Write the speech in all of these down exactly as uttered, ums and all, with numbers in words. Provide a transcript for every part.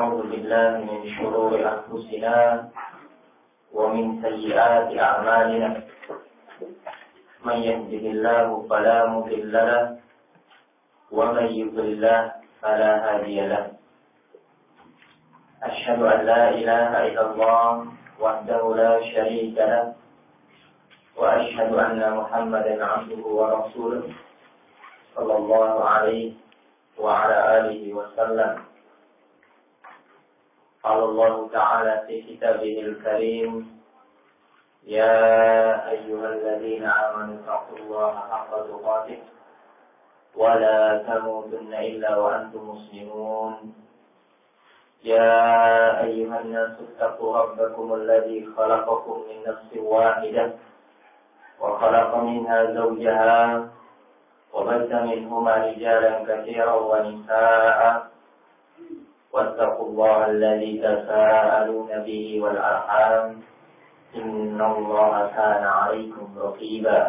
ونعوذ بالله من شرور أنفسنا ومن سيئات أعمالنا من يهده الله فلا مضل له ومن يضلل فلا هادي له أشهد أن لا إله إلا الله وحده لا شريك له وأشهد أن محمدا عبده ورسوله صلى الله عليه وعلى آله وسلم. قال الله تعالى في كتابه الكريم يا أيها الذين آمنوا اتقوا الله حق تقاته ولا تموتن إلا وأنتم مسلمون. يا أيها الناس اتقوا ربكم الذي خلقكم من نفس واحدة وخلق منها زوجها وبث منهما رجالا كثيرا ونساء واتقوا الله الذي تساءلون به والأرحام إن الله كان عليكم رقيبا.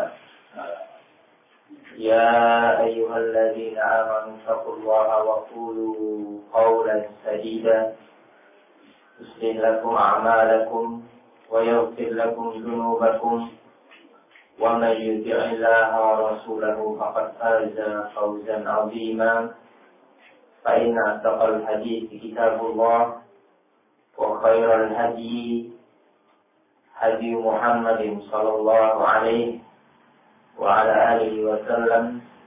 يا أيها الذين آمنوا اتقوا الله وقولوا قولا سديدا يصلح لكم أعمالكم ويغفر لكم ذنوبكم ومن يطع الله ورسوله فقد فاز فوزا عظيما. فإن أصدق الحديث كتاب الله وخير الهدي هدي محمد صلى الله عليه وعلى آله وسلم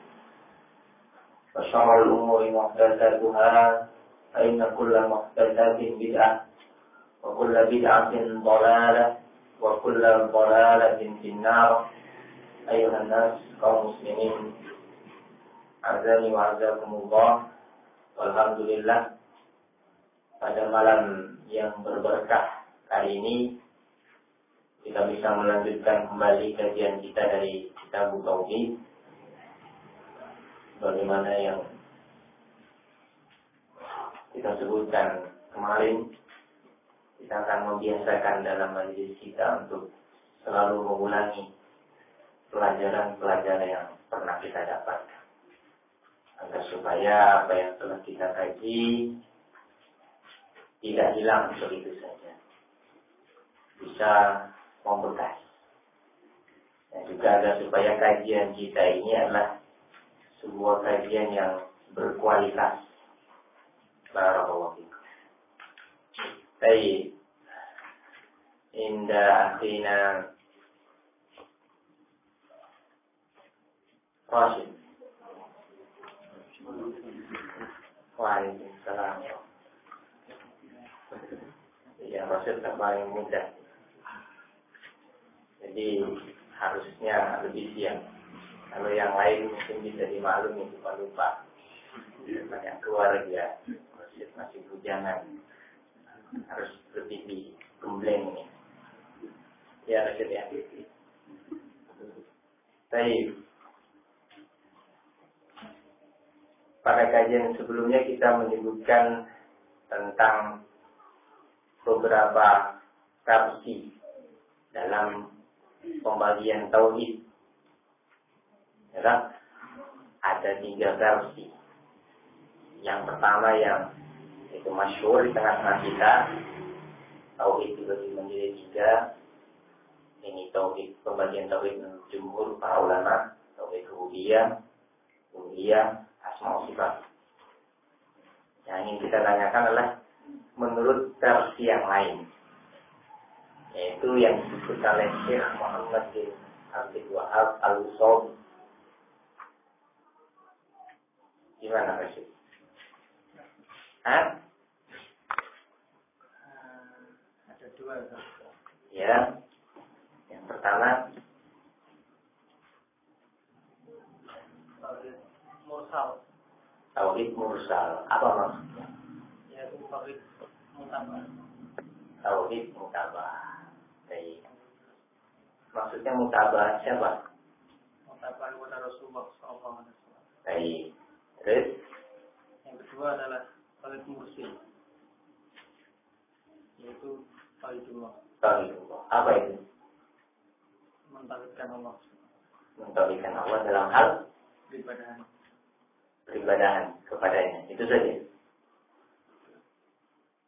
وشر الأمور محدثاتها فإن كل محدثات بدعة وكل بدعة ضلالة وكل ضلالة في النار. أيها الناس kaum muslimin azani wa azakumullah. Alhamdulillah, pada malam yang berberkah kali ini kita bisa melanjutkan kembali kajian kita dari Kitab Tauhid. Bagaimana yang kita sebutkan kemarin, kita akan membiasakan dalam majelis kita untuk selalu mengulangi pelajaran-pelajaran yang pernah kita dapatkan, agar supaya apa yang telah kita kaji tidak hilang begitu saja, bisa membekas. Dan juga agar supaya kajian kita ini adalah sebuah kajian yang berkualitas. Barakallahu fikum. Baik. Inda akhina Rasid. Waalaikumsalam. Ya, Rasid tak paling mudah. Jadi harusnya lebih siang. Kalau yang lain mungkin bisa dimaklumi lupa-lupa. Banyak keluarga, Rasid masih bujangan. Harus lebih digembleng ini. Ya, Rasid ya. Baik. Pada kajian sebelumnya kita menyebutkan tentang beberapa versi dalam pembagian tauhid. Ya, ada tiga versi. Yang pertama yang itu masyhur di tengah-tengah kita, tauhid dibagi menjadi tiga. Ini tauhid, pembagian tauhid menurut jumhur para ulama, tauhid rububiyah, uluhiyah, asma wa sifat. Yang ingin kita tanyakan adalah menurut versi yang lain, yaitu yang disebut oleh Syekh Muhammad bin Abdul Wahab Al-Usawi. Gimana Pak Syekh? Hah? Ada dua. Ya. Yang pertama Tauhid mursal. Tauhid mursal. Apa maksudnya? Yaitu tauhid mutabah. Tauhid mutabah. Baik. Maksudnya mutabah siapa? Mutabah kepada Rasulullah sallallahu alaihi wasallam. Baik. Terus Yang kedua adalah tauhid mursil. Yaitu tauhidullah. Tauhidullah. Apa itu? Mentauhidkan Allah. Mentauhidkan Allah dalam hal Peribadahan. peribadahan kepadanya. Itu saja.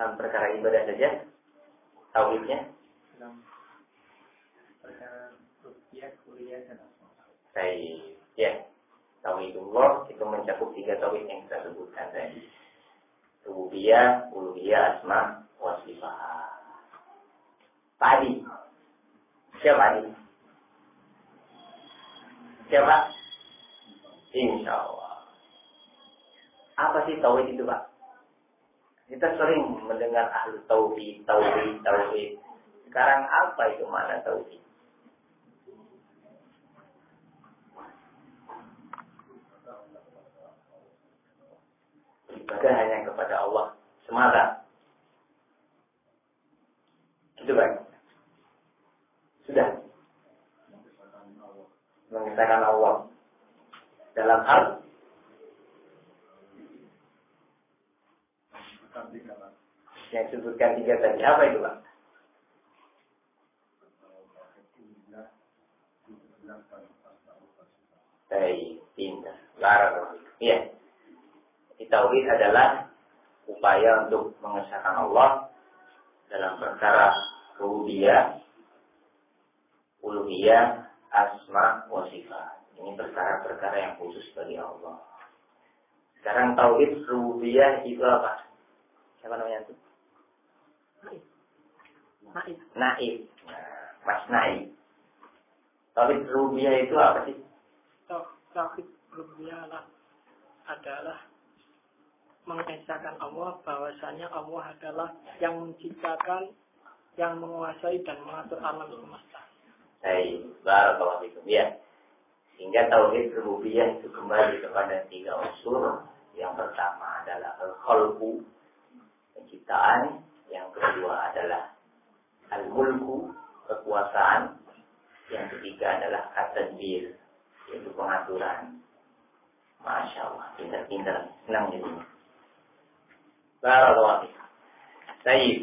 dalam perkara ibadah saja tauhidnya? Dalam perkara rupiah, kuliah dan asma. Baik, ya. Tauhidullah itu mencakup tiga tauhid yang kita sebutkan tadi. Rububiyah, uluhiyah, asma, wa sifat. Tadi. Siapa ini? Siapa? Insya Allah. Apa sih tauhid itu, Pak? Kita sering mendengar ahlu tauhid, tauhid, tauhid. Sekarang apa itu makna tauhid? Ibadah hanya kepada Allah semata. Gitu kan? Sudah. Mengesahkan Allah dalam hal yang disebutkan tiga tadi. Apa itu, Pak? Baik, pintar. Larang. Iya. Tauhid adalah upaya untuk mengesahkan Allah dalam perkara rububiyah, uluhiyah, asma, wa sifat. Ini perkara-perkara yang khusus bagi Allah. Sekarang tauhid rububiyah itu apa? Siapa namanya itu? Naib. Naib. Nah, Mas Naib. Tauhid rububiyah itu apa sih? Tauhid rububiyah adalah mengesahkan Allah bahwasanya Allah adalah yang menciptakan, yang menguasai dan mengatur alam semesta. Baik, barakallahu fikum. Ya. Sehingga tauhid rububiyah itu kembali kepada tiga unsur. Yang pertama adalah al-khalqu, penciptaan. Yang kedua adalah al-mulku, kekuasaan. Yang ketiga adalah at-tadbir, yaitu pengaturan. Masya Allah, pintar-pintar, senang jadinya. Barakallahu fikum. Baik.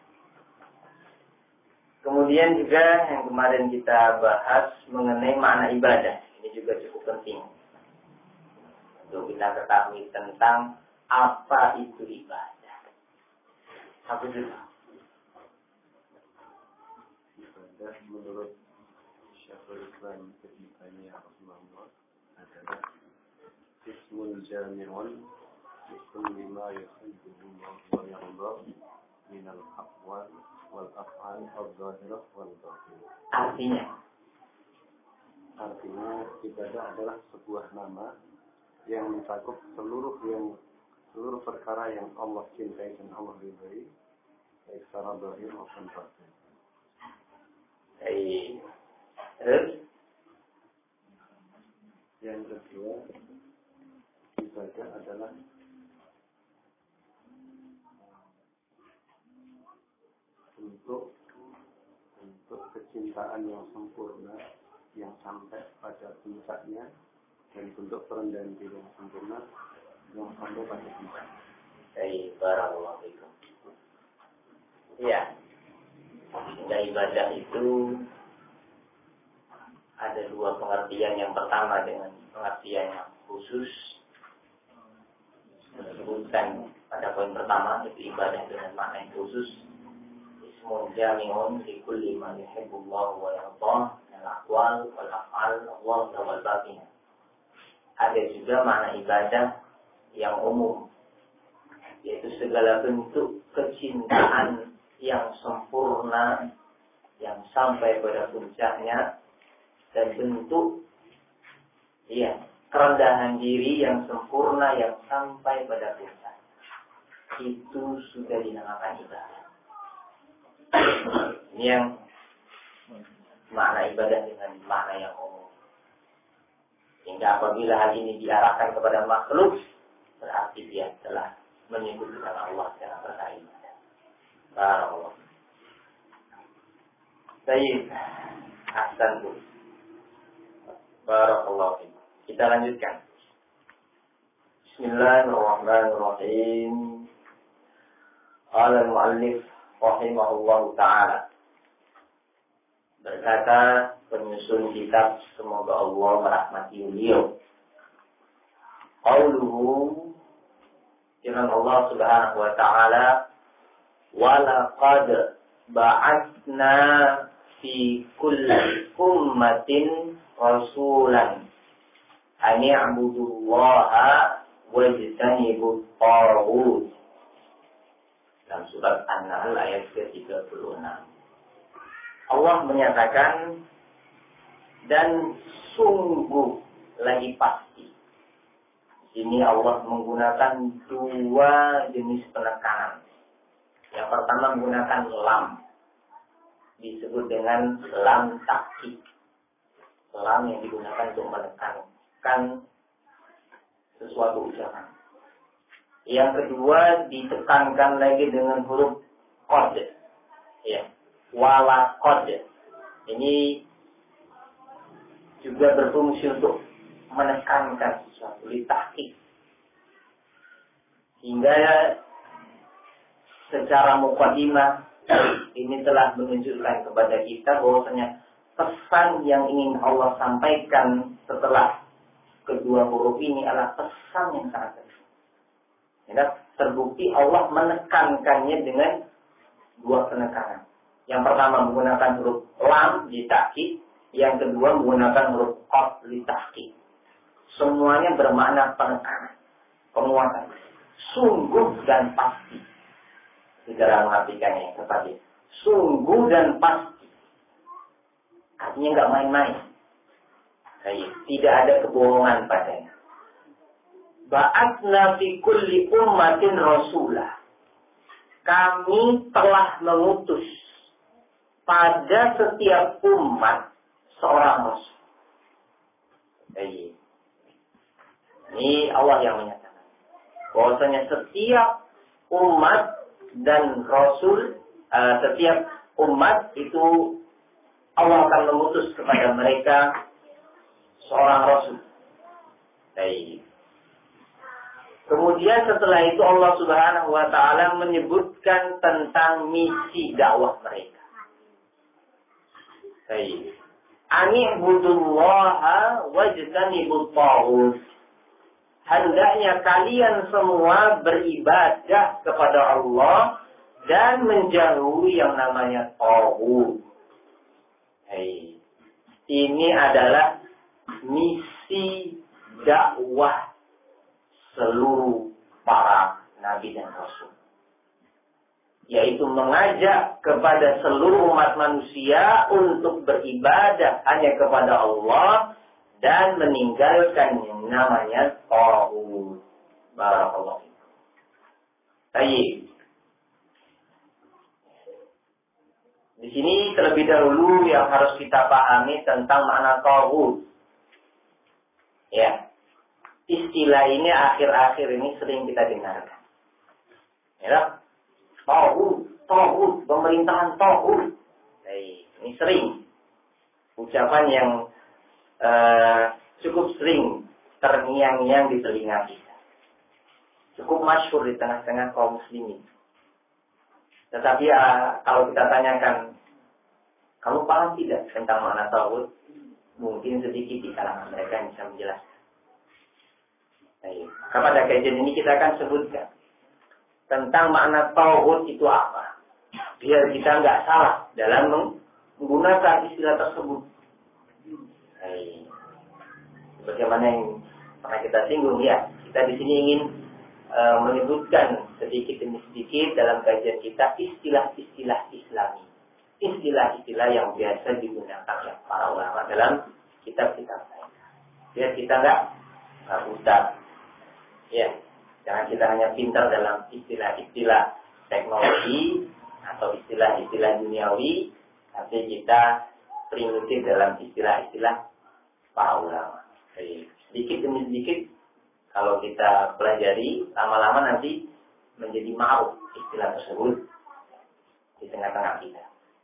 Kemudian juga yang kemarin kita bahas mengenai makna ibadah. Ini juga cukup penting untuk kita ketahui tentang apa itu ibadah. Apa itu? Ibadah menurut Syekhul Islam Ibnu Taimiyah rahimahullah adalah ismul jami'un likulli ma yuhibbuhu wa yarda min al-aqwal wal af'al adh-dhahirah wal batinah. Artinya, artinya ibadah adalah sebuah nama yang mencakup seluruh yang seluruh perkara yang Allah cintai dan Allah ridai, baik secara zahir maupun batin. baik. Terus Yang kedua, ibadah adalah untuk untuk kecintaan yang sempurna yang sampai pada puncaknya dan bentuk perendahan diri yang sempurna yang sampai pada puncaknya. Baik, barakallahu fikum. Iya. Sehingga ibadah itu ada dua pengertian. Yang pertama dengan pengertian yang khusus disebutkan pada poin pertama, itu ibadah dengan makna yang khusus. Ismun jami'un li kulli ma yuhibbullahu wa yardah min al-aqwal wal af'al Allah wal batin. Ada juga makna ibadah yang umum, yaitu segala bentuk kecintaan yang sempurna yang sampai pada puncaknya dan bentuk iya kerendahan diri yang sempurna yang sampai pada puncak. Itu sudah dinamakan ibadah. Ini yang makna ibadah dengan makna yang umum. Sehingga apabila hal ini diarahkan kepada makhluk, berarti dia telah menyebutkan Allah dalam perkara ibadah. Barakallahu. Baik, ahsan bu. Barakallahu. Kita lanjutkan. Bismillahirrahmanirrahim. Qala al-muallif rahimahullahu ta'ala. Berkata penyusun kitab, semoga Allah merahmati beliau. Qauluhu, firman Allah Subhanahu wa ta'ala, walaqad ba'atsna fi kulli ummatin rasulan an ya'budullaha wajtanibut taghut. Dalam surat An-Nahl ayat ke tiga puluh enam. Allah menyatakan, dan sungguh lagi pasti. Ini Allah menggunakan dua jenis penekanan. Yang pertama menggunakan lam, disebut dengan lam takkid. Lam yang digunakan untuk menekankan sesuatu ucapan. Yang kedua ditekankan lagi dengan huruf qad. Ya, wala qad. Ini juga berfungsi untuk menekankan sesuatu, litahqiq. Hingga secara muqaddimah ini telah menunjukkan kepada kita bahwasanya pesan yang ingin Allah sampaikan setelah kedua huruf ini adalah pesan yang sangat penting. Ya, terbukti Allah menekankannya dengan dua penekanan. Yang pertama menggunakan huruf lam di takkid, yang kedua menggunakan huruf qad li tahqiq. Semuanya bermakna penekanan, penguatan, sungguh dan pasti. Saudara mengartikannya seperti sungguh dan pasti. Artinya nggak main-main. Tidak ada kebohongan padanya. Ba'atsna fi kulli ummatin rasulah. Kami telah mengutus pada setiap umat seorang rasul. Ini Allah yang menyatakan bahwasanya setiap umat dan rasul, uh, setiap umat itu Allah akan mengutus kepada mereka seorang rasul. Baik. Kemudian setelah itu Allah Subhanahu wa taala menyebutkan tentang misi dakwah mereka. Baik. Ani'budullaha wajtanibut taghut. Hendaknya kalian semua beribadah kepada Allah dan menjauhi yang namanya taghut. Baik. Ini adalah misi dakwah seluruh para nabi dan rasul, yaitu mengajak kepada seluruh umat manusia untuk beribadah hanya kepada Allah dan meninggalkan yang namanya taghut. Barakallahu fikum. Baik. Di sini terlebih dahulu yang harus kita pahami tentang makna taghut. Ya. Istilah ini akhir-akhir ini sering kita dengarkan. Ya, taghut, taghut, pemerintahan taghut. Hey, ini sering ucapan yang uh, cukup sering terngiang-ngiang di telinga kita. Cukup masyhur di tengah-tengah kaum muslimin. Tetapi uh, kalau kita tanyakan, kamu paham tidak tentang makna taghut? Mungkin sedikit di kalangan mereka yang bisa menjelaskan. Baik. Pada kajian ini kita akan sebutkan tentang makna taghut itu apa, biar kita nggak salah dalam menggunakan istilah tersebut. Baik. Bagaimana yang pernah kita singgung ya, kita di sini ingin e, menyebutkan sedikit demi sedikit dalam kajian kita istilah-istilah Islami, istilah-istilah yang biasa digunakan oleh para ulama dalam kitab-kitab mereka, biar kita nggak buta. Ya, jangan kita hanya pintar dalam istilah-istilah teknologi atau istilah-istilah duniawi, tapi kita primitif dalam istilah-istilah para ulama. Jadi, sedikit demi sedikit, kalau kita pelajari, lama-lama nanti menjadi ma'ruf istilah tersebut di tengah-tengah kita.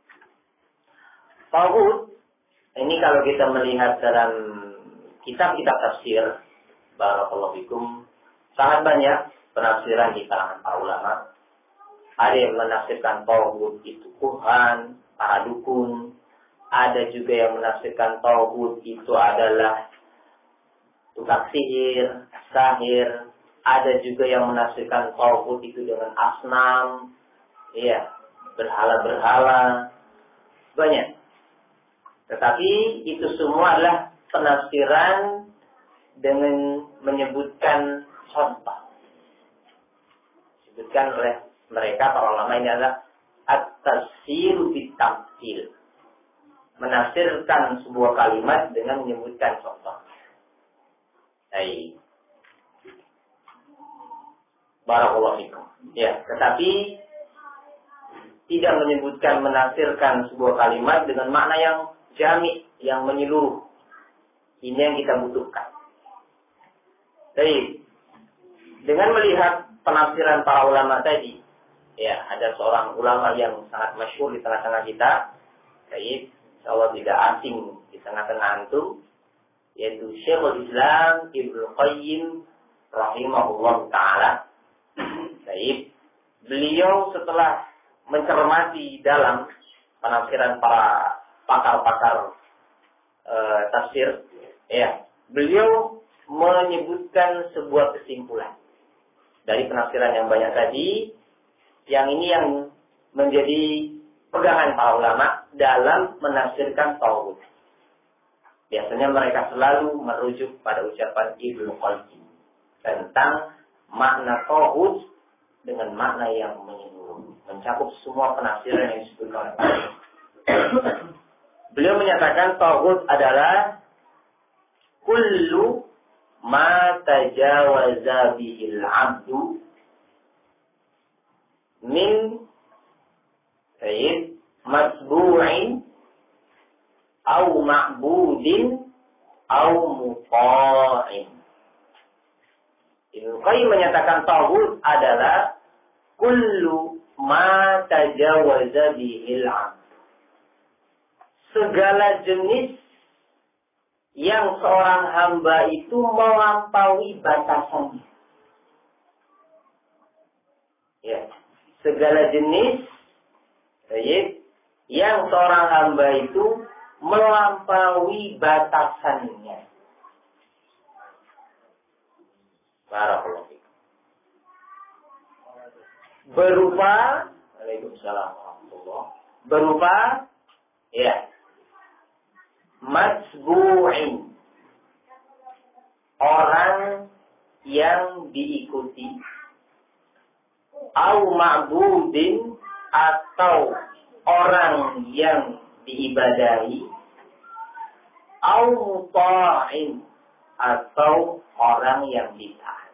Taghut, ini kalau kita melihat dalam kitab-kitab tafsir, barakallahu fikum, sangat banyak penafsiran di kalangan para ulama. Ada yang menafsirkan taghut itu Tuhan, para dukun. Ada juga yang menafsirkan taghut itu adalah tukang sihir, sahir. Ada juga yang menafsirkan taghut itu dengan asnam. Iya, berhala-berhala banyak. Tetapi itu semua adalah penafsiran dengan menyebutkan contoh. Disebutkan oleh mereka para ulama ini adalah at-tafsir bit-tamthil. Menafsirkan sebuah kalimat dengan menyebutkan contoh. Baik. Barakallahu fikum. Ya, tetapi tidak menyebutkan menafsirkan sebuah kalimat dengan makna yang jami, yang menyeluruh. Ini yang kita butuhkan. Baik. Dengan melihat penafsiran para ulama tadi, ya, ada seorang ulama yang sangat masyhur di tengah-tengah kita. Baik, insyaallah tidak asing di tengah-tengah antum, yaitu Syekhul Islam Ibnu Qayyim rahimahullah taala. Baik, beliau setelah mencermati dalam penafsiran para pakar-pakar e, tafsir, ya, beliau menyebutkan sebuah kesimpulan dari penafsiran yang banyak tadi, yang ini yang menjadi pegangan para ulama dalam menafsirkan tauhid. Biasanya mereka selalu merujuk pada ucapan Ibnu Qayyim tentang makna tauhid dengan makna yang menyeluruh, mencakup semua penafsiran yang disebutkan oleh Allah. Beliau menyatakan tauhid adalah kullu ma tajawaza bihil abdu min sayyid masbu'in au ma'budin au muta'in. Ibnu Qayyim menyatakan tauhid adalah kullu ma tajawaza bihil abdu, segala jenis yang seorang hamba itu melampaui batasannya. Ya, segala jenis baik, yang seorang hamba itu melampaui batasannya. Barakallahu fikum. Berupa, Waalaikumsalam warahmatullahi, berupa, ya, masbu'in, orang yang diikuti, au ma'budin, atau orang yang diibadahi, au muta'in, atau orang yang ditaati.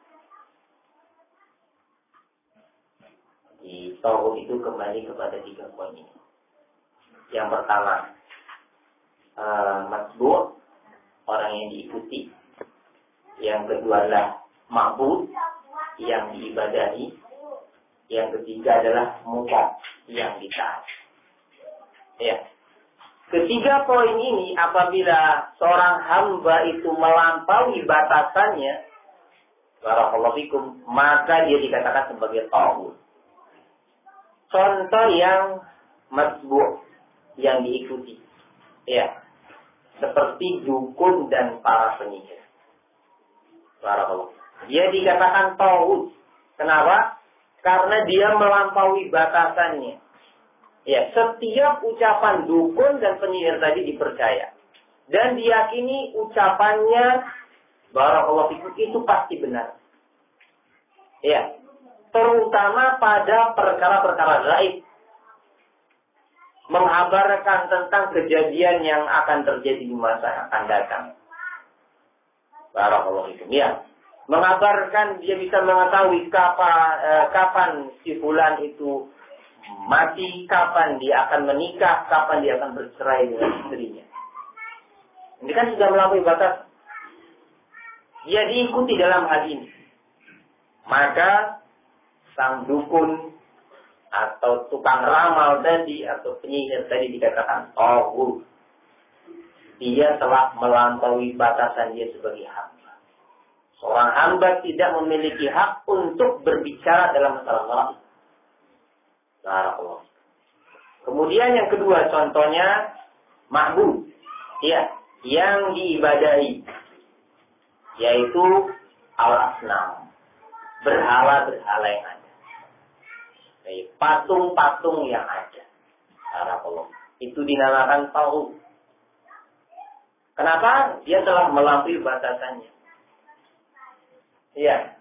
Di tauhid itu kembali kepada tiga poin ini. Yang pertama, Uh, masbuk, orang yang diikuti. Yang kedua adalah ma'bud, yang diibadahi. Yang ketiga adalah muta, yang ditaati. Ya. Ketiga poin ini apabila seorang hamba itu melampaui batasannya, barakallahu fikum, maka dia dikatakan sebagai tauhid. Contoh yang masbuk, yang diikuti. Ya, seperti dukun dan para penyihir. Barakallahu. Dia dikatakan tauhid. Kenapa? Karena dia melampaui batasannya. Ya, setiap ucapan dukun dan penyihir tadi dipercaya dan diyakini ucapannya, barakallahu fikum, itu pasti benar. Ya, terutama pada perkara-perkara gaib, menghabarkan tentang kejadian yang akan terjadi di masa yang akan datang. Barakallahu fikum. Ya, mengabarkan, dia bisa mengetahui kapan, eh, kapan si fulan itu mati, kapan dia akan menikah, kapan dia akan bercerai dengan istrinya. Ini kan sudah melampaui batas. Dia diikuti dalam hal ini. Maka sang dukun atau tukang ramal tadi atau penyihir tadi dikatakan tauhid. Dia telah melampaui batasan dia sebagai hamba. Seorang hamba tidak memiliki hak untuk berbicara dalam masalah gaib. Barakallahu. Kemudian yang kedua contohnya ma'bud, ya, yang diibadahi, yaitu al-asnam, berhala-berhala yang ada. patung-patung yang ada. Barakallah. Itu dinamakan tauhid. Kenapa? Dia telah melampaui batasannya. Iya.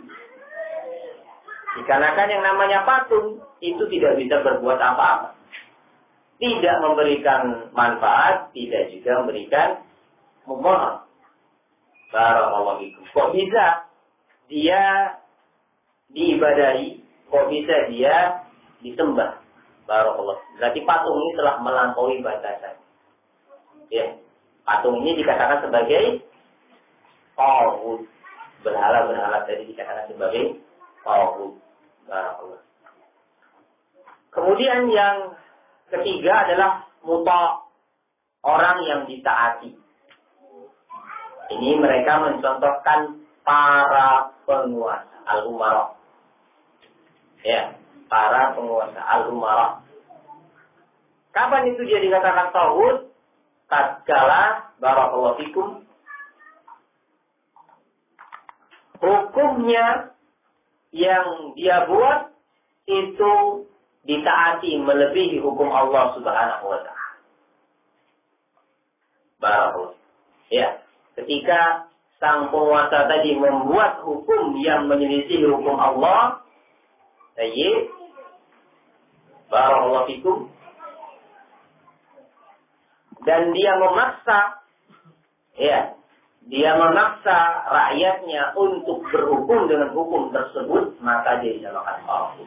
Dikarenakan yang namanya patung itu tidak bisa berbuat apa-apa. Tidak memberikan manfaat, tidak juga memberikan mudarat. Barakallahu fikum. Kok bisa dia diibadahi? Kok bisa dia disembah? Barakallahu. Berarti patung ini telah melampaui batasan. Ya. Patung ini dikatakan sebagai tauhid. Berhala-berhala tadi dikatakan sebagai tauhid. Barakallahu. Kemudian yang ketiga adalah muta', orang yang ditaati. Ini mereka mencontohkan para penguasa al-umara. Ya, para penguasa al-umara. Kapan itu dia dikatakan tauhid? Tatkala barakallahu fikum hukumnya yang dia buat itu ditaati melebihi hukum Allah Subhanahu wa taala. Barakallahu. Ya, ketika sang penguasa tadi membuat hukum yang menyelisih hukum Allah, tayyib, barakallahu fikum, dan dia memaksa, ya, dia memaksa rakyatnya untuk berhukum dengan hukum tersebut, maka dia dinamakan tauhid.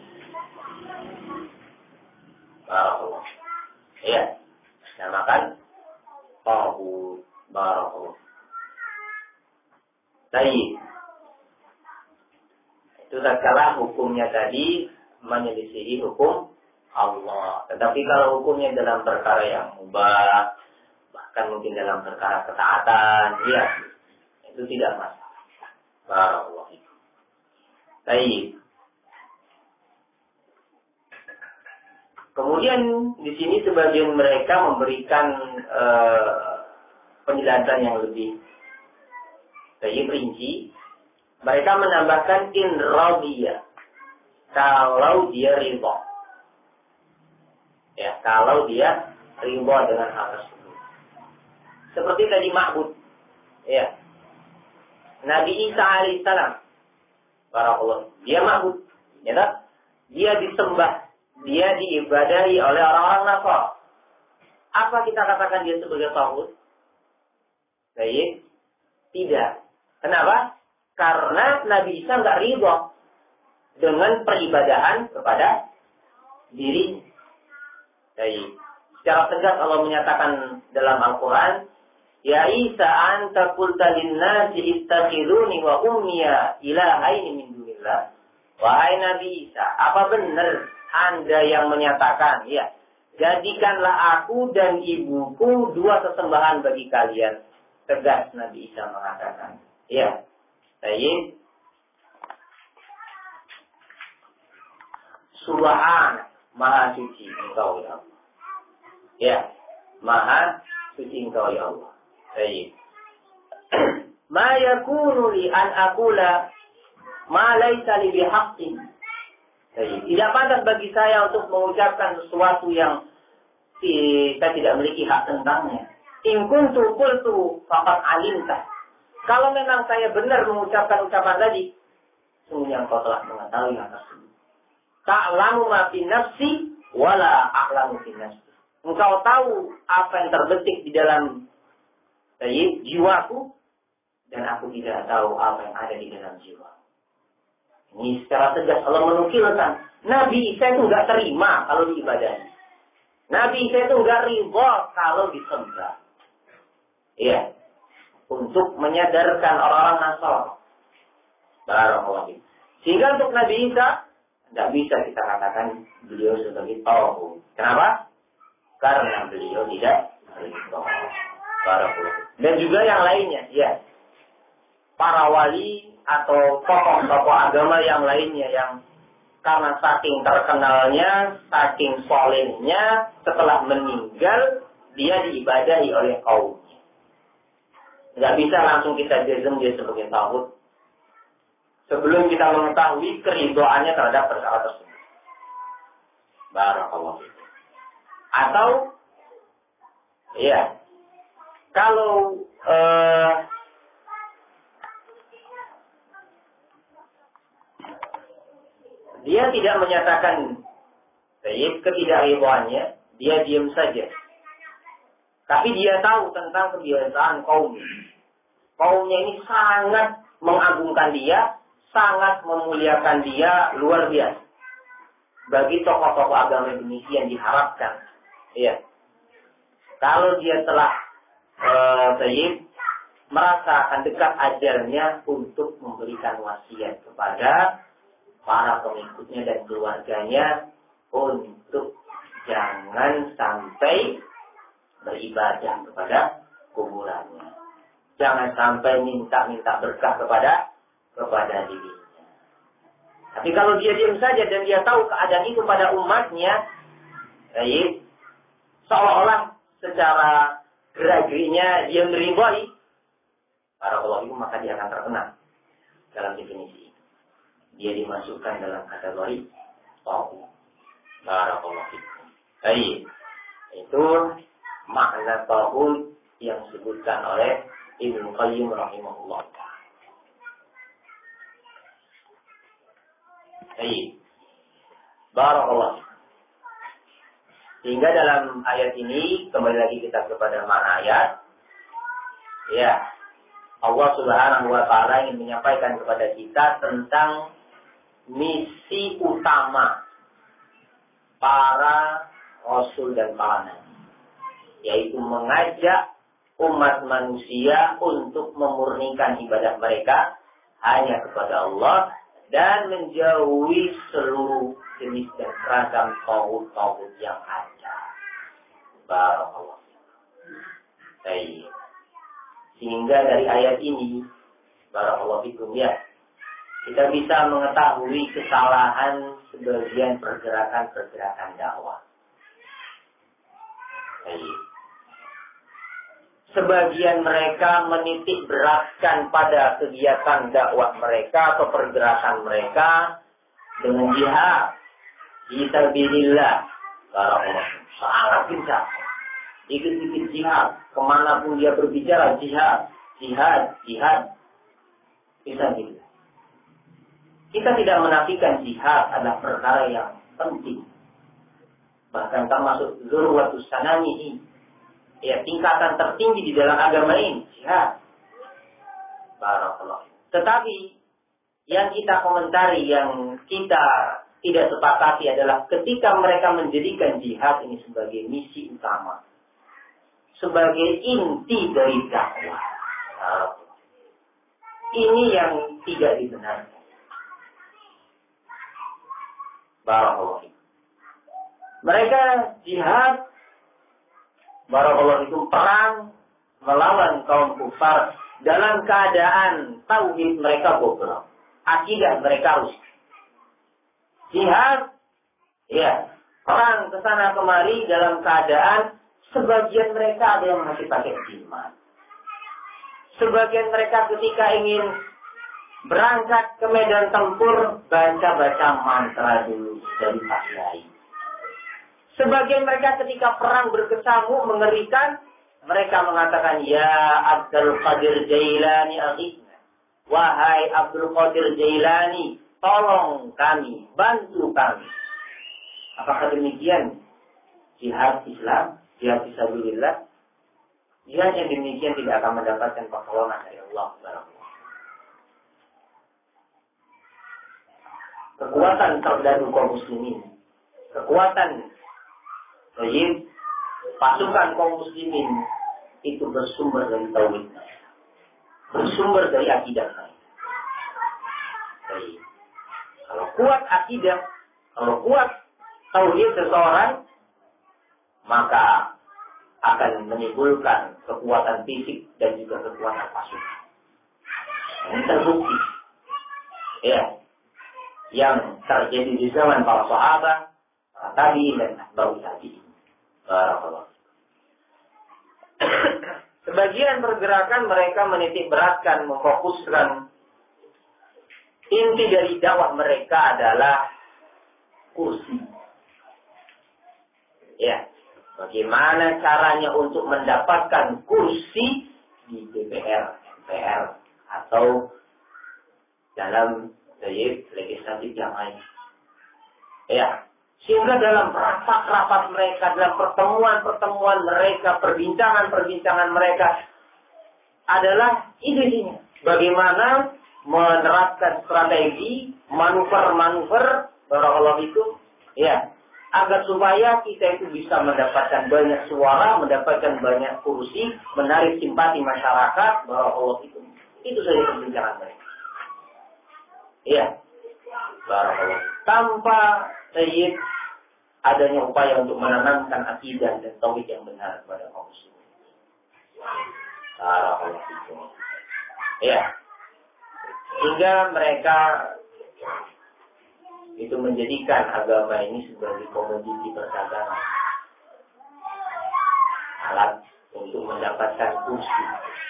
Barakallahu. Ya, namakan tauhid. Barakallahu. Baik. Itu tatkala hukumnya tadi menyelisihi hukum Allah. Tetapi kalau hukumnya dalam perkara yang mubah, bahkan mungkin dalam perkara ketaatan, ya, itu tidak masalah. Barakallahu. Baik. Kemudian di sini sebagian mereka memberikan uh, penjelasan yang lebih lebih rinci. Mereka menambahkan in radiyah, kalau dia ridha. Ya, kalau dia ridha dengan hal tersebut. Seperti tadi ma'bud. Ya. Nabi Isa alaihissalam, barakallahu, dia ma'bud. Ya, tak? Dia disembah, dia diibadahi oleh orang-orang Nasrani. Apa kita katakan dia sebagai tauhid? Baik. Tidak. Kenapa? Karena Nabi Isa enggak ridha dengan peribadahan kepada dirinya. Baik. Secara tegas Allah menyatakan dalam Al-Quran, Ya Isa anta qulta lin-nasi ittakhiduni wa ummiya ilahaini min dunillah. Wahai Nabi Isa, apa benar Anda yang menyatakan, ya, jadikanlah aku dan ibuku dua sesembahan bagi kalian. Tegas Nabi Isa mengatakan. Ya. Baik. Subhan, Maha suci Engkau ya Allah. Ya, Maha suci Engkau ya Allah. Baik. Ma yakunu li an aqula ma laisa li bihaqqin. Baik. Tidak pantas bagi saya untuk mengucapkan sesuatu yang kita tidak memiliki hak tentangnya. In kuntu qultu faqad alimta. Kalau memang saya benar mengucapkan ucapan tadi, sungguhnya engkau telah mengetahui hal tersebut. Ta'lamu ma fi nafsi wala a'lamu fi nafsi. Engkau tahu apa yang terbetik di dalam baik, jiwaku, dan aku tidak tahu apa yang ada di dalam jiwa. Ini secara tegas Allah menukilkan. Nabi Isa itu enggak terima kalau diibadahi. Nabi Isa itu enggak ridha kalau disembah. Iya. Untuk menyadarkan orang-orang Nasrani. Barakallahu. Sehingga untuk Nabi Isa tidak bisa kita katakan beliau sebagai tauhid. Kenapa? Karena beliau tidak ridha. Barakallahu. Dan juga yang lainnya, ya. Para wali atau tokoh-tokoh agama yang lainnya yang karena saking terkenalnya, saking solehnya, setelah meninggal dia diibadahi oleh kaumnya. Nggak bisa langsung kita jazm dia sebagai tauhid sebelum kita mengetahui keridhoannya terhadap perkara tersebut. Barakallahu fikum. Atau ya, kalau uh, dia tidak menyatakan ketidakriduannya, dia diam saja. Tapi dia tahu tentang kebiasaan kaumnya. Kaumnya ini sangat mengagungkan dia, sangat memuliakan dia, luar biasa. Bagi tokoh-tokoh agama Indonesia yang diharapkan, ya. Kalau dia telah eh, merasa akan dekat ajalnya untuk memberikan wasiat kepada para pengikutnya dan keluarganya untuk jangan sampai beribadah kepada kuburannya. Jangan sampai minta-minta berkah kepada kepada dirinya. Tapi kalau dia diam saja dan dia tahu keadaan itu pada umatnya, baik, seolah-olah secara gerak-geriknya dia meridhai, barakallahu fikum, maka dia akan terkena dalam definisi. Dia dimasukkan dalam kategori taghut. Barakallahu fikum. Baik. Itu makna taghut yang disebutkan oleh Ibnu Qayyim rahimahullah. Baik. Barakallahu. Sehingga dalam ayat ini, kembali lagi kita kepada makna ayat. Ya. Allah Subhanahu wa taala ingin menyampaikan kepada kita tentang misi utama para rasul dan para nabi, yaitu mengajak umat manusia untuk memurnikan ibadah mereka hanya kepada Allah dan menjauhi seluruh jenis dan ragam taghut-taghut yang ada. Barakallahu. Baik. Sehingga dari ayat ini, barakallahu fikum ya, kita bisa mengetahui kesalahan sebagian pergerakan-pergerakan dakwah. Baik. Sebagian mereka menitik beratkan pada kegiatan dakwah mereka atau pergerakan mereka dengan jihad fi sabilillah. Barakallahu. Sangat gencar. Dikit-dikit jihad. Kemanapun dia berbicara jihad. Jihad. Jihad. Fi sabilillah. Kita tidak menafikan jihad adalah perkara yang penting. Bahkan termasuk zurwatus sanamihi. Ya, tingkatan tertinggi di dalam agama ini, jihad. Barakallahu. Tetapi yang kita komentari, yang kita tidak sepakati adalah ketika mereka menjadikan jihad ini sebagai misi utama, sebagai inti dari dakwah. Ini yang tidak dibenarkan. Barakallahu. Mereka jihad, barakallahu itu perang melawan kaum kufar dalam keadaan tauhid mereka bobrok, akidah mereka rusak. Jihad, ya, perang ke sana kemari dalam keadaan sebagian mereka ada yang masih pakai iman. Sebagian mereka ketika ingin berangkat ke medan tempur baca-baca mantra dulu dari Pak Yai. Sebagian mereka ketika perang berkecamuk mengerikan, mereka mengatakan, ya Abdul Qadir Jailani aghithna. Wahai Abdul Qadir Jailani, tolong kami, bantu kami. Apakah demikian jihad Islam, jihad fisabilillah? Jihad yang demikian tidak akan mendapatkan pertolongan dari Allah Subhanahu wa taala. Kekuatan serdadu kaum muslimin, kekuatan Baik, pasukan kaum muslimin itu bersumber dari tauhid, bersumber dari akidah. Baik. Kalau kuat akidah, kalau kuat tauhid seseorang, maka akan menimbulkan kekuatan fisik dan juga kekuatan pasukan. Ini terbukti, ya, yang terjadi di zaman para sahabat, para tabi'in dan atba'ut tabi'in. Barakallahu. Sebagian pergerakan mereka menitik beratkan, memfokuskan inti dari dakwah mereka adalah kursi. Ya, bagaimana caranya untuk mendapatkan kursi di D P R, M P R, atau dalam legislatif yang lain. Ya, sehingga dalam rapat-rapat mereka, dalam pertemuan-pertemuan mereka, perbincangan-perbincangan mereka adalah ide-idenya. Bagaimana menerapkan strategi, manuver-manuver, barakallahu fikum, ya, agar supaya kita itu bisa mendapatkan banyak suara, mendapatkan banyak kursi, menarik simpati masyarakat, barakallahu fikum. Itu saja perbincangan mereka. Iya. Barakallahu. Tanpa sayyid adanya upaya untuk menanamkan akidah dan tauhid yang benar kepada kaum muslimin. Barakallahu fikum. Iya. Sehingga mereka itu menjadikan agama ini sebagai komoditi perdagangan, alat untuk mendapatkan kursi.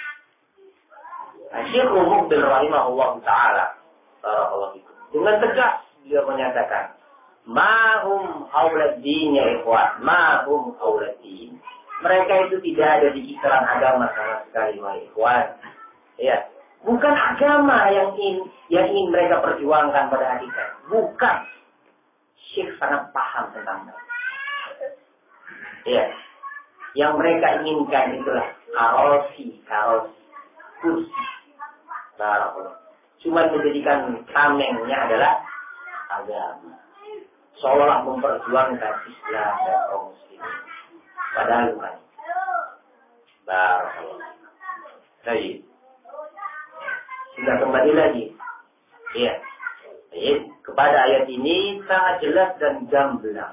Syekh Muhammad rahimahullah taala dengan tegas dia menyatakan, "Mahum auladdin ya ikhwan, mahum auladdin." Mereka itu tidak ada di kisaran agama sama sekali, wahai ikhwan. Ya. Bukan agama yang ingin, yang ingin mereka perjuangkan pada hakikat. Bukan. Syekh sangat paham tentang mereka. Ya. Yang mereka inginkan itulah karosi, karosi, kursi. Barakallah. Cuma menjadikan tamengnya adalah agama. Seolah memperjuangkan Islam dan kaum muslimin. Padahal bukan. Barakallah. Baik. Sudah kembali lagi. Iya. Baik. Kepada ayat ini sangat jelas dan gamblang.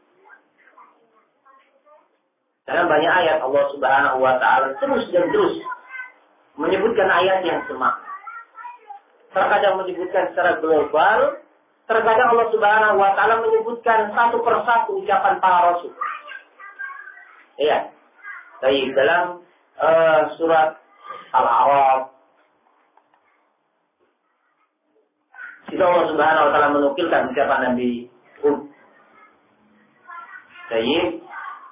Dalam banyak ayat Allah Subhanahu wa taala terus dan terus menyebutkan ayat yang semakna. Terkadang menyebutkan secara global, terkadang Allah Subhanahu wa taala menyebutkan satu persatu ucapan para rasul. Iya. Baik, dalam uh, surat Al-A'raf kita Allah Subhanahu wa taala menukilkan ucapan Nabi Hud. Baik.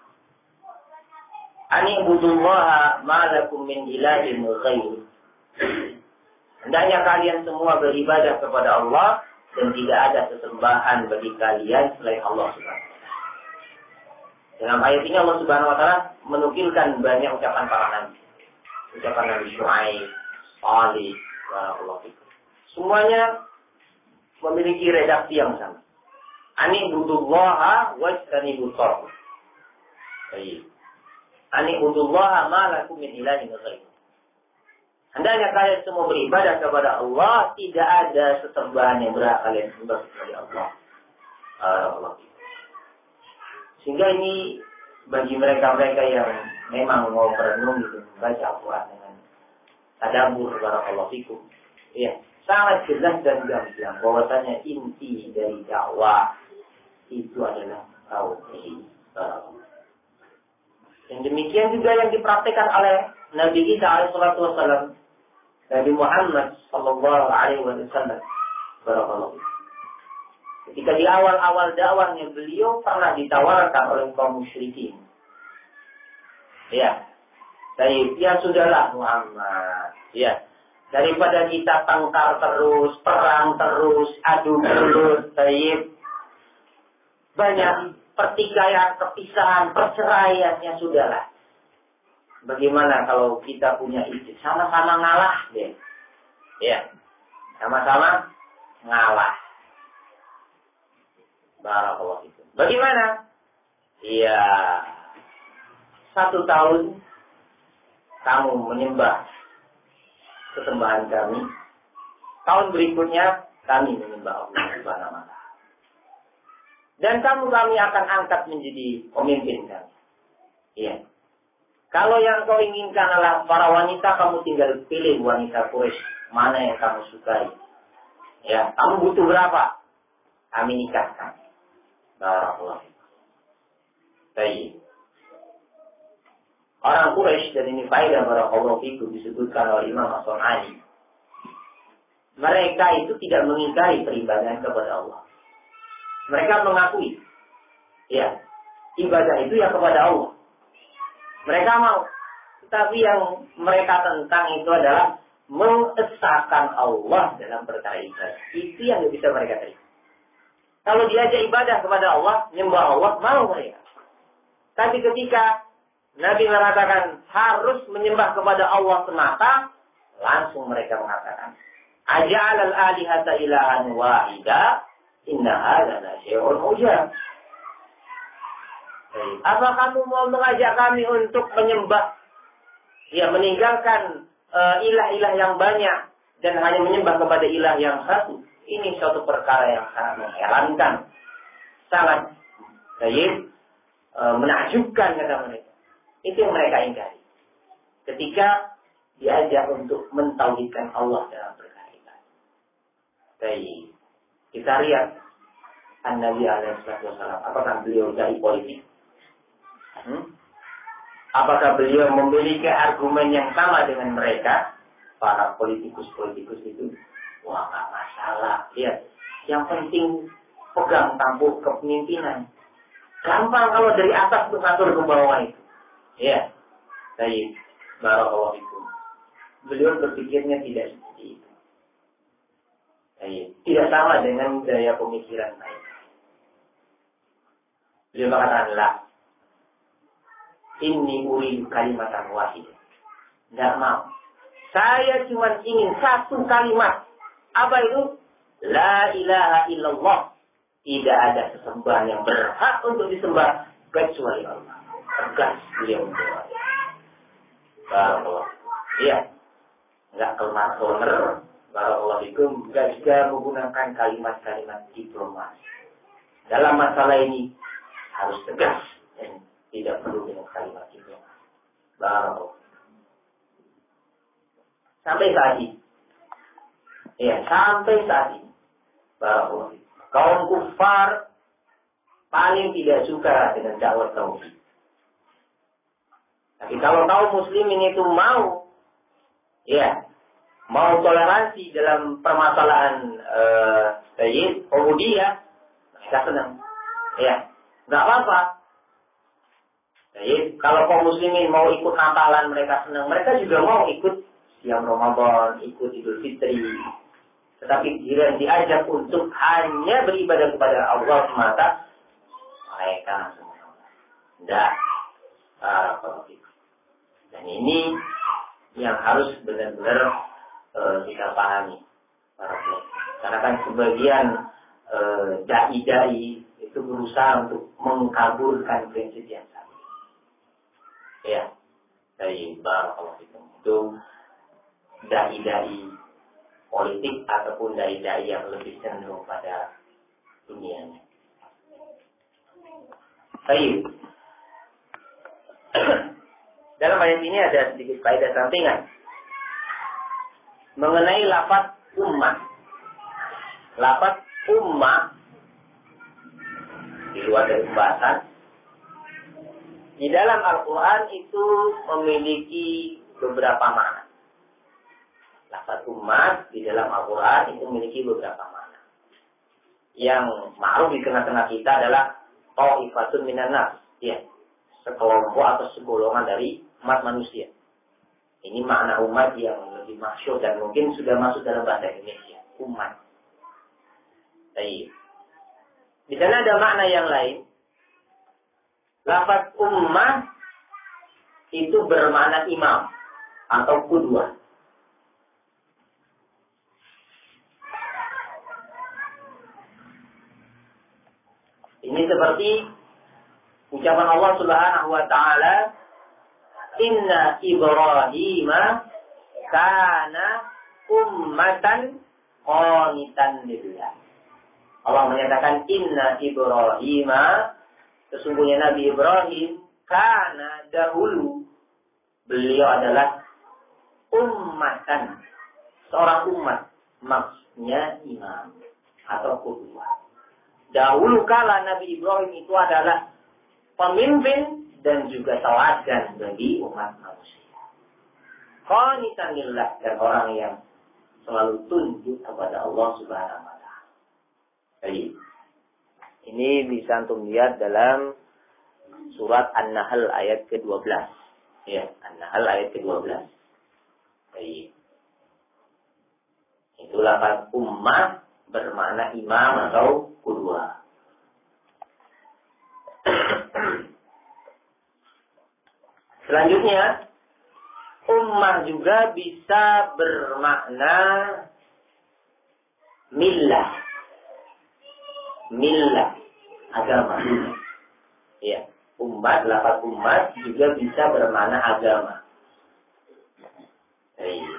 Ani ibudullaha ma lakum min ilahin ghairi. Hendaknya kalian semua beribadah kepada Allah dan tidak ada sesembahan bagi kalian selain Allah Subhanahu wa taala. Dalam ayat ini Allah Subhanahu wa taala menukilkan banyak ucapan para nabi. Ucapan Nabi Syuaib, Salih, barakallahu fikum. Semuanya memiliki redaksi yang sama. Ani ibudullaha wajtanibu taghut. Baik. Ani ibudullaha ma lakum min ilahin ghairi. Hendaknya kalian semua beribadah kepada Allah, tidak ada sesembahan yang berhak kalian sembah kecuali Allah. Allah. Sehingga ini bagi mereka-mereka yang memang mau berenung itu membaca Al-Quran dengan tadabbur, barakallahu fikum. Ya, sangat jelas dan gamblang bahwasanya inti dari dakwah itu adalah tauhid. Yang demikian juga yang dipraktikkan oleh Nabi Isa alaihissalatu wassalam, Nabi Muhammad sallallahu alaihi wasallam. Barakallahu. Ketika di awal-awal dakwahnya beliau pernah ditawarkan oleh kaum musyrikin. Ya. Baik, ya sudahlah Muhammad. Ya. Daripada kita tengkar terus, perang terus, adu terus, baik. Banyak pertikaian, perpisahan, perceraian, ya sudahlah. Bagaimana kalau kita punya ide? Sama-sama ngalah deh. Ya. Sama-sama ngalah. Barakallahu fikum. Bagaimana? Iya. Satu tahun kamu menyembah kesembahan kami. Tahun berikutnya kami menyembah Allah Subhanahu wa taala. Dan kamu kami akan angkat menjadi pemimpin kami. Iya. Kalau yang kau inginkan adalah para wanita, kamu tinggal pilih wanita Quraisy mana yang kamu sukai. Ya, kamu butuh berapa? Kami nikahkan. Barakallahu. Baik. Orang Quraisy, dan ini faedah barakallahu fikum disebutkan oleh Imam As-Sun'ani. Mereka itu tidak mengingkari peribadahan kepada Allah. Mereka mengakui, ya, ibadah itu ya kepada Allah. Mereka mau. Tapi yang mereka tentang itu adalah mengesahkan Allah dalam perkara ibadah. Itu yang tidak bisa mereka terima. Kalau diajak ibadah kepada Allah, nyembah Allah, mau mereka. Tapi ketika Nabi mengatakan harus menyembah kepada Allah semata, langsung mereka mengatakan, aja'alal alihata ilahan wahida, inna hadza la syai'un ujab. Apa kamu mau mengajak kami untuk menyembah, ya meninggalkan uh, ilah-ilah yang banyak dan hanya menyembah kepada ilah yang satu? Ini suatu perkara yang sangat mengherankan, sangat baik, uh, menakjubkan kata mereka. Itu yang mereka ingkari ketika diajak untuk mentauhidkan Allah dalam perkara ibadah. Baik, kita lihat An-Nabi alaihi wasallam, apakah beliau dari politik? Hmm? Apakah beliau memiliki argumen yang sama dengan mereka, para politikus-politikus itu? Wah, nggak masalah. Lihat, yang penting pegang tampuk kepemimpinan. Gampang kalau dari atas untuk ngatur ke bawah itu. Ya, baik. Barakallahu fikum. Beliau berpikirnya tidak seperti itu. Baik. Tidak sama dengan daya pemikiran mereka. Beliau mengatakan, lah, ini uridu kalimatan wahidah. Tidak mau. Saya cuma ingin satu kalimat. Apa itu? La ilaha illallah. Tidak ada sesembahan yang berhak untuk disembah kecuali Allah. Tegas beliau menjawab. Barakallah. Iya. Enggak kelemar-kelemar. Barakallah itu enggak juga menggunakan kalimat-kalimat diplomasi. Dalam masalah ini harus tegas dan tidak perlu dengan kalimat itu. Barakallah. Sampai saat ini. Ya, sampai saat ini. Barakallah. Kaum kufar paling tidak suka dengan dakwah tauhid. Tapi kalau kaum muslimin itu mau, ya, mau toleransi dalam permasalahan sayyid, uh, ubudiyah, mereka senang. Ya, nggak apa-apa. Jadi, kalau kaum muslimin mau ikut Natalan, mereka senang. Mereka juga mau ikut siang Ramadan, ikut Idul Fitri. Tetapi jika diajak untuk hanya beribadah kepada Allah semata, mereka semua tidak. Uh, Dan ini yang harus benar-benar uh, kita pahami. Karena kan sebagian uh, dai-dai itu berusaha untuk mengkaburkan prinsip yang sama. Ya, dari barakallahu fikum itu dai-dai politik ataupun dai-dai yang lebih cenderung pada dunianya. Baik. Dalam ayat ini ada sedikit faedah sampingan mengenai lafaz ummah. Lafaz ummah di luar dari pembahasan di dalam Al-Quran itu memiliki beberapa makna. Lafaz ummah di dalam Al-Quran itu memiliki beberapa makna. Yang ma'ruf di tengah-tengah kita adalah ta'ifatun minan nas, ya, sekelompok atau segolongan dari umat manusia. Ini makna umat yang lebih masyhur dan mungkin sudah masuk dalam bahasa Indonesia, umat. Baik. Di sana ada makna yang lain. Lafaz ummah itu bermakna imam atau qudwah. Ini seperti ucapan Allah Subhanahu wa taala, "Inna Ibrahima kana ummatan qanitan lillah." Allah menyatakan inna Ibrahima, sesungguhnya Nabi Ibrahim, kana dahulu beliau adalah ummatan, seorang umat, maksudnya imam atau qudwah. Dahulu kala Nabi Ibrahim itu adalah pemimpin dan juga teladan bagi umat manusia. Qanitan lillah, dan orang yang selalu tunduk kepada Allah Subhanahu wa taala. Baik. Ini bisa antum lihat dalam surat An-Nahl ayat kedua belas. Ya, An-Nahl ayat kedua belas. Baik. Itu lafaz ummah bermakna imam atau qudwah. Selanjutnya, ummah juga bisa bermakna millah. Millah, agama. Ya, umat, lafaz umat juga bisa bermakna agama. Baik.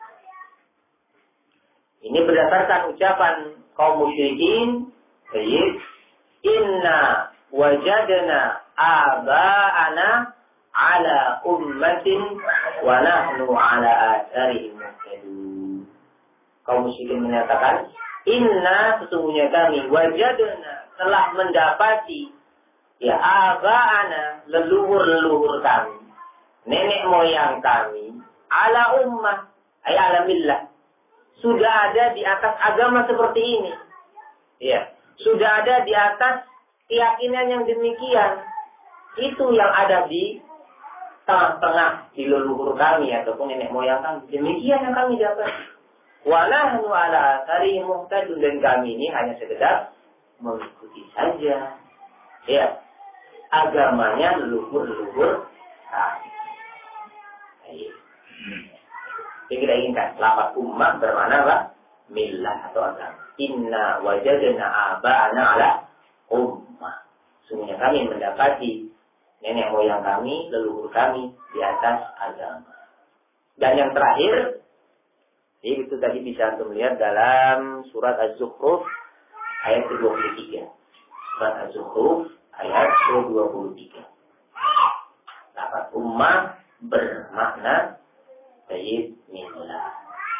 Ini berdasarkan ucapan kaum musyrikin, baik, inna wajadna aba'ana ala ummatin wa nahnu ala atharihim muhtadun. Kaum musyrikin menyatakan, inna sesungguhnya kami wajadna telah mendapati ya aba'ana leluhur-leluhur kami, nenek moyang kami, ala ummah, ay ala millah, sudah ada di atas agama seperti ini. Ya, sudah ada di atas keyakinan yang demikian. Itu yang ada di tengah-tengah di leluhur kami ataupun nenek moyang kami. Demikian yang kami dapat. Wa nahnu ala athari muhtadun, dan kami ini hanya sekedar mengikuti saja. Ya, agamanya leluhur-leluhur kami. Baik. Yang kita inginkan, lafaz ummah bermakna apa? Millah atau agama. Inna wajadna aba'ana ala ummah. Sungguhnya kami mendapati nenek moyang kami, leluhur kami di atas agama. Dan yang terakhir, itu tadi bisa untuk melihat dalam surat Az-Zukhruf ayat dua puluh tiga. Surat Az-Zukhruf ayat dua puluh tiga. Lafaz ummah bermakna Sayyid Millah.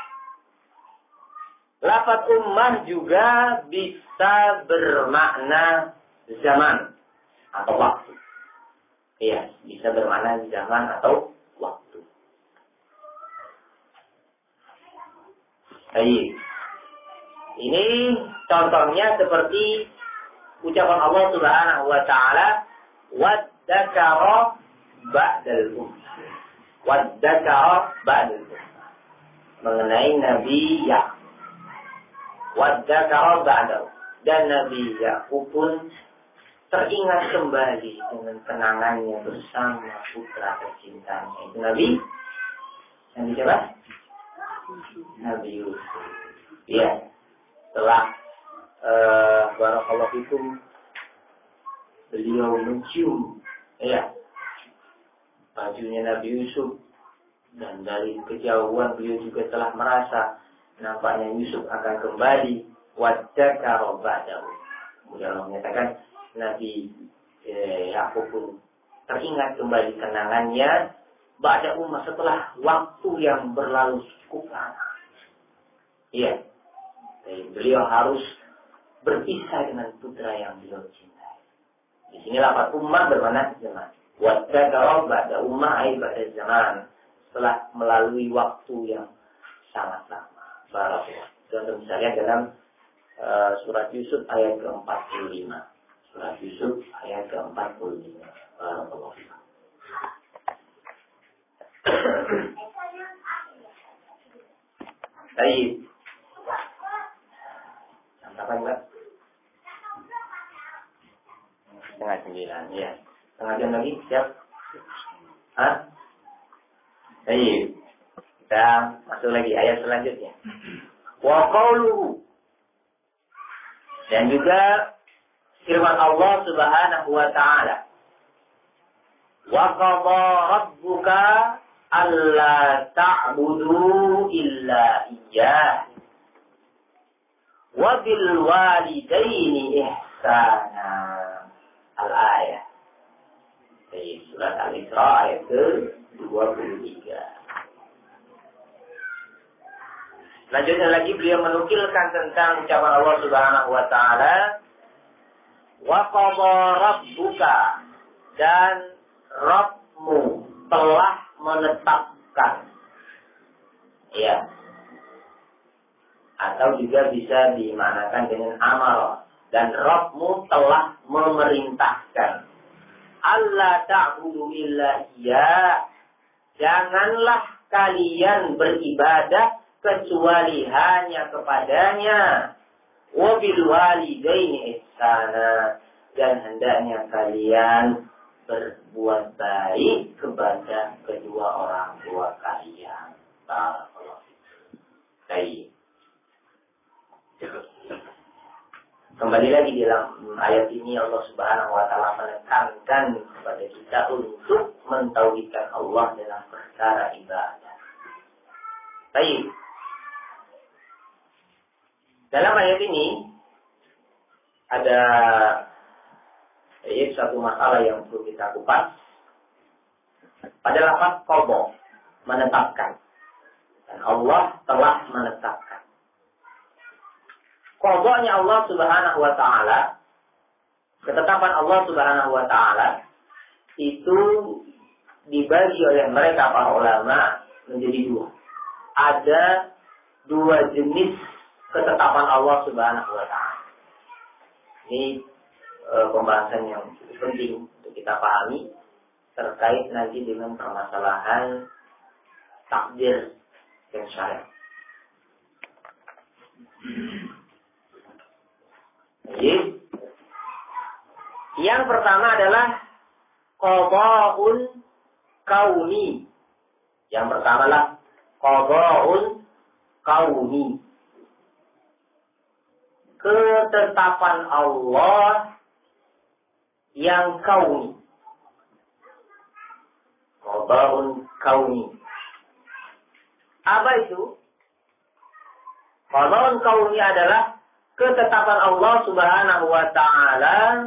Lafaz ummah juga bisa bermakna zaman atau waktu. Iya, bisa bermakna zaman atau waktu. Baik. Ini contohnya seperti ucapan Allah Subhanahu wa taala, "Wadzakara ba'dal ummah." Wadzakara ba'dal ummah. Mengenai Nabi Yakub. Wadzakara ba'dal. Dan Nabi Yakub pun teringat kembali dengan kenangannya bersama putra tercintanya. Itu Nabi Nabi siapa? Nabi Yusuf. Ya, setelah uh, barakallahu fikum beliau mencium ya bajunya Nabi Yusuf, dan dari kejauhan beliau juga telah merasa nampaknya Yusuf akan kembali. Wadzakara ba'dahu. Kemudian Allah menyatakan Nabi eh, Yakub pun teringat kembali kenangannya ba'da ummah, setelah waktu yang berlalu cukup lama. Iya. Beliau harus berpisah dengan putra yang beliau cintai. Di sini lafaz ummah bermakna zaman. Wadzakara ba'da ummah ay ba'da zaman. Setelah melalui waktu yang sangat lama. Barakallahu. Contoh misalnya dalam uh, surat Yusuf ayat ke empat puluh lima. Surat Yusuf ayat ke empat puluh lima. Barakallahu. Baik. Sampai Mbak? Setengah sembilan, ya. Setengah jam lagi, siap? Hah? Baik. Kita masuk lagi ayat selanjutnya. Wa qawluhu. Dan juga firman Allah Subhanahu wa ta'ala. Wa qadha rabbuka alla ta'budu illa iyyah. Wa bil walidaini ihsana. Al-ayah. Di surat Al-Isra ayat ke dua puluh tiga. Selanjutnya lagi beliau menukilkan tentang ucapan Allah Subhanahu wa taala, wa qadha rabbuka, dan Rabbmu telah menetapkan. Ya. Atau juga bisa dimanakan dengan amal, dan Rabbmu telah memerintahkan. alla ta'budu illa iya. Janganlah kalian beribadah kecuali hanya kepadanya. Wa bil walidaini ihsana. Dan hendaknya kalian berbuat baik kepada kedua orang tua kalian. Barakallahu fiik. Baik. Kembali lagi di dalam ayat ini Allah Subhanahu wa taala menekankan kepada kita untuk mentauhidkan Allah dalam perkara ibadah. Baik. Dalam ayat ini ada ya, satu masalah yang perlu kita kupas. Pada lafaz qadha, menetapkan. Dan Allah telah menetapkan. Qadhanya Allah Subhanahu wa taala, ketetapan Allah Subhanahu wa taala itu dibagi oleh mereka para ulama menjadi dua. Ada dua jenis ketetapan Allah Subhanahu wa taala. Ini e, pembahasan yang cukup penting untuk kita pahami terkait nanti dengan permasalahan takdir dan syariat. Jadi, yang pertama adalah qadha'un kauni. Yang pertama adalah qadha'un kauni. Ketetapan Allah yang kauni. Qadha'un kauni. Apa itu? Qadha'un kauni adalah ketetapan Allah Subhanahu wa taala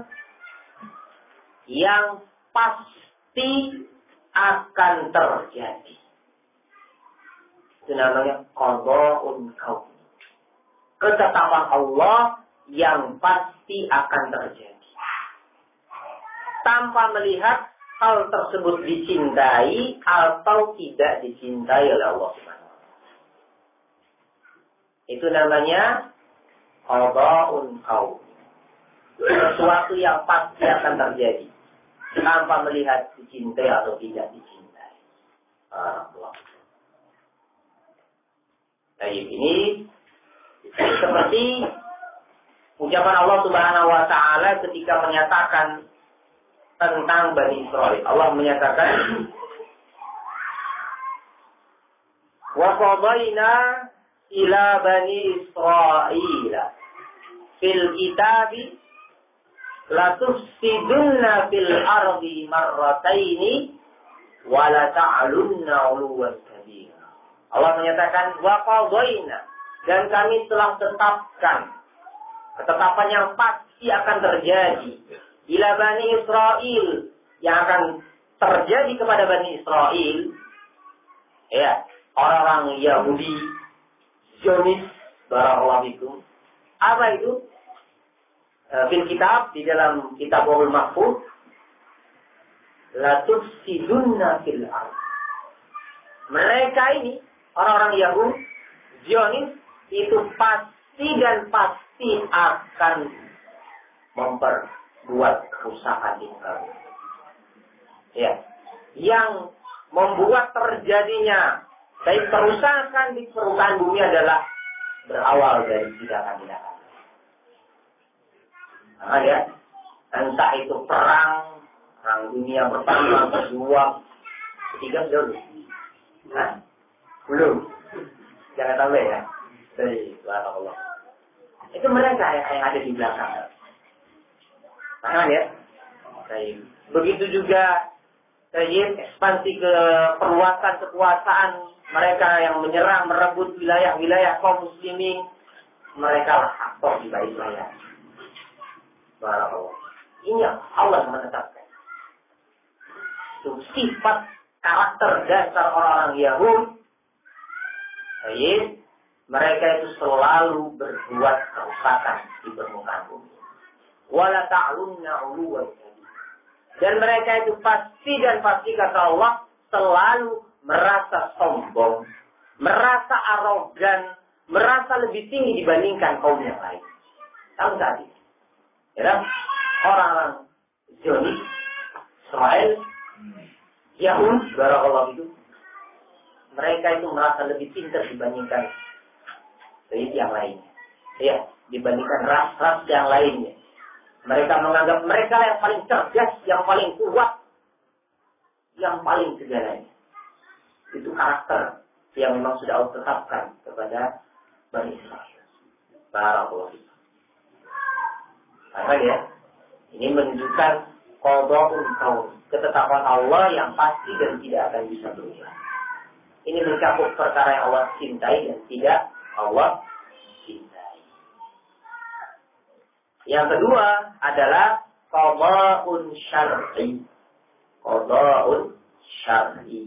yang pasti akan terjadi. Itu namanya qadha'un kauni. Ketetapan Allah yang pasti akan terjadi. Tanpa melihat hal tersebut dicintai atau tidak dicintai oleh Allah Subhanahu wa taala. Itu namanya qadha'un kauni. Sesuatu yang pasti akan terjadi tanpa melihat dicintai atau tidak dicintai. Allah. Baik, ini seperti ucapan Allah Subhanahu wa taala ketika menyatakan tentang Bani Israil. Allah menyatakan wa qadayna ila Bani Israil fil kitabi la tufsidunna fil ardi marrataini wa la ta'lunna 'uluwan kabira. Allah menyatakan wa qadayna, dan kami telah tetapkan ketetapan yang pasti akan terjadi ila Bani Israil, yang akan terjadi kepada Bani Israil, ya, orang-orang Yahudi Zionis, barakallahu fikum. Apa itu? E, fil kitab, di dalam Kitabul Mahfuz, la tufsidunna fil ardh. Mereka ini orang-orang Yahudi Zionis itu pasti dan pasti akan memperbuat kerusakan di muka bumi. Ya, yang membuat terjadinya baik kerusakan di permukaan bumi adalah berawal dari tindakan-tindakan. Nah, ya, entah itu perang, perang dunia pertama, kedua, ketiga sudah belum? Nah, belum. Jangan sampai ya. Jadi, Allah. Itu mereka yang, yang ada di belakang. Paham ya? Baik. Begitu juga Tayyib ekspansi ke perluasan kekuasaan mereka yang menyerang, merebut wilayah-wilayah kaum muslimin. Mereka lah aktor di balik layar. Barakallah. Ini Allah menetapkan. Itu sifat karakter dasar orang-orang Yahudi. Tayyib, mereka itu selalu berbuat kerusakan di permukaan bumi. Wala ta'lunna 'uluwan. Dan mereka itu pasti dan pasti kata Allah selalu merasa sombong, merasa arogan, merasa lebih tinggi dibandingkan kaum yang lain. Tahu tadi? Ya, orang-orang Zionis Israel, Yahud, barakallahu itu, mereka itu merasa lebih pintar dibandingkan dari yang lainnya. Ya, dibandingkan ras-ras yang lainnya. Mereka menganggap mereka yang paling cerdas, yang paling kuat, yang paling segalanya. Itu karakter yang memang sudah Allah tetapkan kepada Bani Israel. Barakallahu fikum. Karena ya, ini menunjukkan qada'ul kaun, ketetapan Allah yang pasti dan tidak akan bisa berubah. Ini mencakup perkara yang Allah cintai dan tidak Allah cintai. Yang kedua adalah qada'un syar'i. Qada'un syar'i.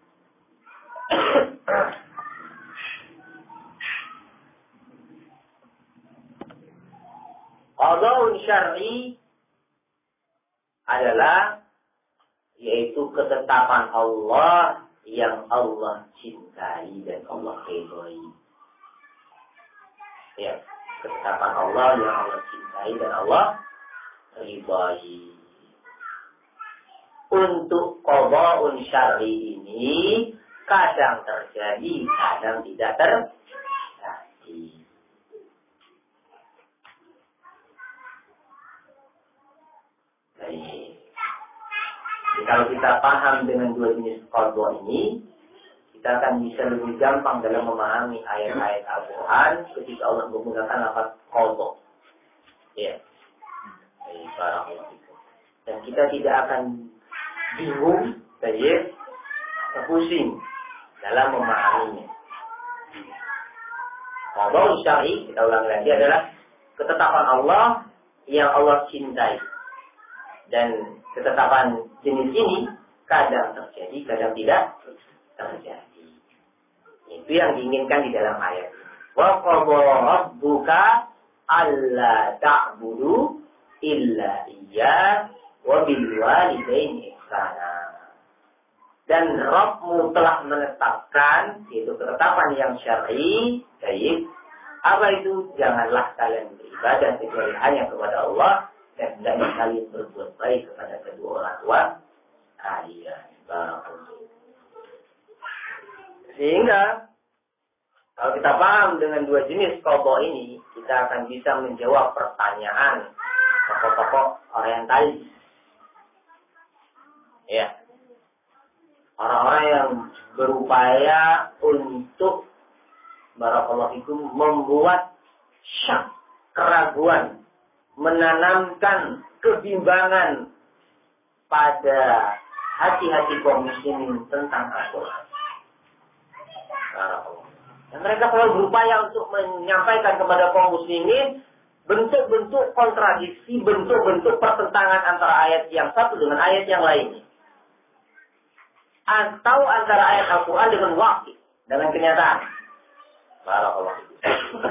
Qada'un syar'i adalah yaitu ketetapan Allah yang Allah cintai dan Allah ridhoi. Ya, ketetapan Allah yang Allah cintai dan Allah ridhoi. Untuk qada'un syar'i ini kadang terjadi, kadang tidak terjadi. Baik. Jadi kalau kita paham dengan dua jenis qada ini, kita akan bisa lebih gampang dalam memahami ayat-ayat Al-Quran ketika Allah menggunakan lafaz qada. Ya. Baik, barakallahu fikum. Dan kita tidak akan bingung, baik, pusing dalam memahaminya. Qada'un syar'i, kita ulangi lagi, adalah ketetapan Allah yang Allah cintai. Dan ketetapan jenis ini kadang terjadi, kadang tidak terjadi. Itu yang diinginkan di dalam ayat. Wa qadha rabbuka alla ta'budu illa iyyah wa bil walidaini ihsana. Dan Rabbmu telah menetapkan, yaitu ketetapan yang syar'i, baik. Apa itu? Janganlah kalian beribadah kecuali hanya kepada Allah, dan hendaknya kalian berbuat baik kepada kedua orang tua kalian. Sehingga kalau kita paham dengan dua jenis qadha ini, kita akan bisa menjawab pertanyaan tokoh-tokoh orientalis. Ya. Orang-orang yang berupaya untuk barakallahu fikum membuat syak, keraguan, menanamkan kebimbangan pada hati-hati kaum muslimin tentang Al-Quran. Dan mereka selalu berupaya untuk menyampaikan kepada kaum muslimin bentuk-bentuk kontradiksi, bentuk-bentuk pertentangan antara ayat yang satu dengan ayat yang lainnya. Atau antara ayat Al-Quran dengan waqi', dengan kenyataan. Barakallahu fikum.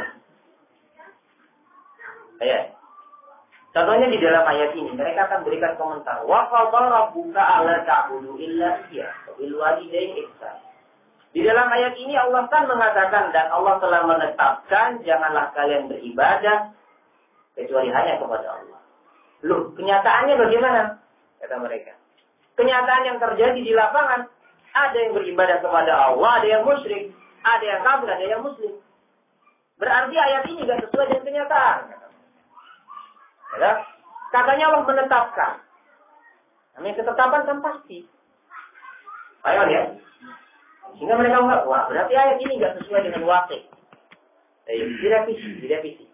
Ayat. Contohnya di dalam ayat ini, mereka akan berikan komentar. Wa qadha rabbuka alla ta'budu illa iyyah wa bil walidaini ihsana. Di dalam ayat ini Allah kan mengatakan dan Allah telah menetapkan janganlah kalian beribadah kecuali hanya kepada Allah. Loh, kenyataannya bagaimana? Kata mereka. Kenyataan yang terjadi di lapangan, ada yang beribadah kepada Allah, ada yang musyrik, ada yang kafir, ada yang muslim. Berarti ayat ini tidak sesuai dengan kenyataan. Ya, katanya Allah menetapkan. Namanya ketetapan kan pasti. Ayo ya. Sehingga mereka enggak, wah berarti ayat ini enggak sesuai dengan waqi'. Jadi direvisi, direvisi.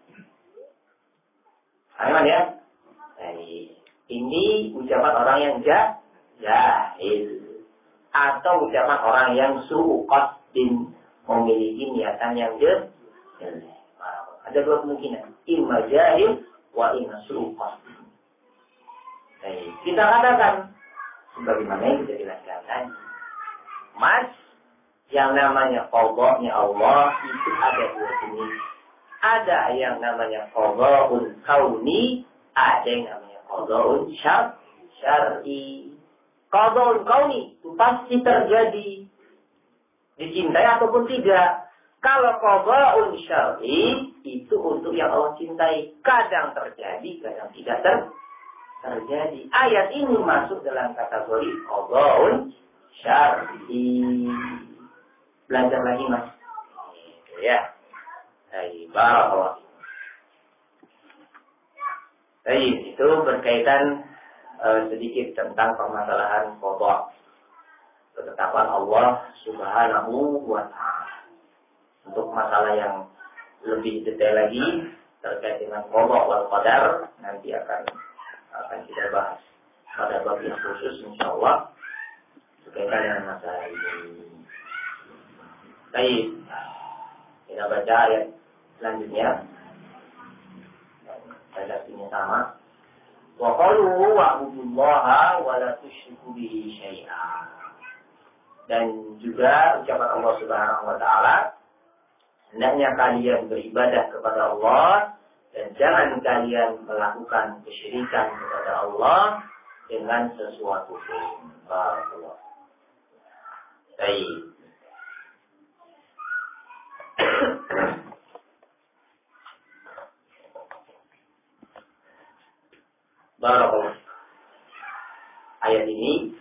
Ayo ya. Jadi ini ucapan orang yang jah, jahil. Atau ucapan orang yang su'u qasdin, memiliki niatan yang jelek. Ada dua kemungkinan. Imma jahil wa inna suruqah. Baik, kita katakan sebagaimana yang kita jelaskan tadi. Mas, yang namanya qadha-nya Allah itu ada dua jenis. Ada yang namanya qadha'un kauni, ada yang namanya qadha'un syar'i. Qadha'un kauni itu pasti terjadi, dicintai ataupun tidak. Kalau qadha'un syar'i itu untuk yang Allah cintai, kadang terjadi, kadang tidak ter terjadi. Ayat ini masuk dalam kategori qada'un syar'i. Belajar lagi mas. Ya. Baik, barakallahu. Baik, itu berkaitan uh, sedikit tentang permasalahan qada'. Ketetapan Allah Subhanahu wa ta'ala. Untuk masalah yang lebih detail lagi terkait dengan qada' wal qadar nanti akan akan kita bahas pada bab yang khusus insyaallah berkaitan dengan masalah ini. Baik, kita baca ayat selanjutnya. Ayatnya sama. Wa qalu wa'budullaha wa la tusyriku bihi syai'a. Dan juga ucapan Allah Subhanahu wa taala, hendaknya kalian beribadah kepada Allah dan jangan kalian melakukan kesyirikan kepada Allah dengan sesuatu pun. Barakallahu. Baik. Barakallahu. Ayat ini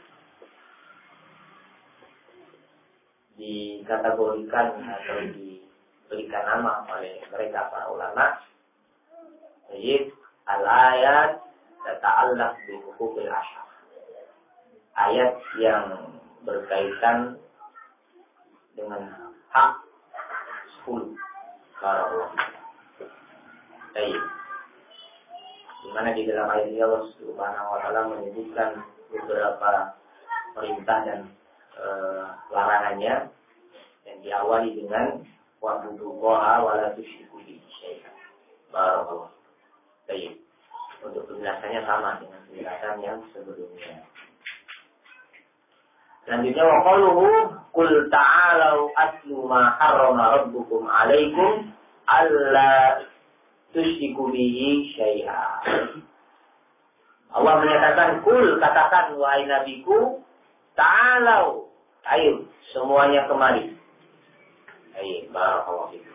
dikategorikan atau diberikan nama oleh mereka para ulama. Jadi al-ayat tata'allaq bi huquqil ashar. Ayat yang berkaitan dengan hak sepuluh. Barakallahu. Baik. Di mana di dalam ayat ini Allah Subhanahu wa taala menyebutkan beberapa perintah dan e, larangannya yang diawali dengan wa'budullaha wa la tusyriku bihi syai'an. Barakallahu. Baik. Untuk penjelasannya sama dengan penjelasan yang sebelumnya. Selanjutnya wa qaluhu qul ta'alu atlu ma harrama rabbukum 'alaikum alla tusyriku bihi syai'a. Allah menyatakan, kul, katakan wahai nabiku, ta'alau, ayo semuanya kemari. Ayo, barakallahu fikum.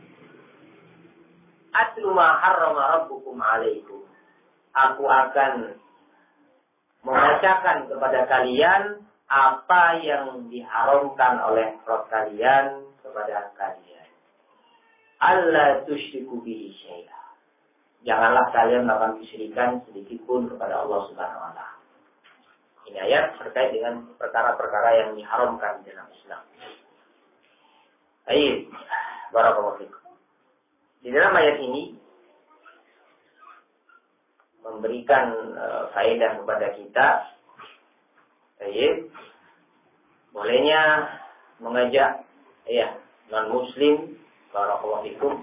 Atlu ma harrama rabbukum 'alaikum. Aku akan membacakan kepada kalian apa yang diharamkan oleh Rabb kalian kepada kalian. Allah tusyriku bihi syai'a. Janganlah kalian melakukan kesyirikan sedikit pun kepada Allah Subhanahu wa taala. Ini ayat terkait dengan perkara-perkara yang diharamkan dalam Islam. Baik, barakallahu fikum. Di dalam ayat ini memberikan uh, faedah kepada kita. Baik. Bolehnya mengajak ya non muslim barakallahu fikum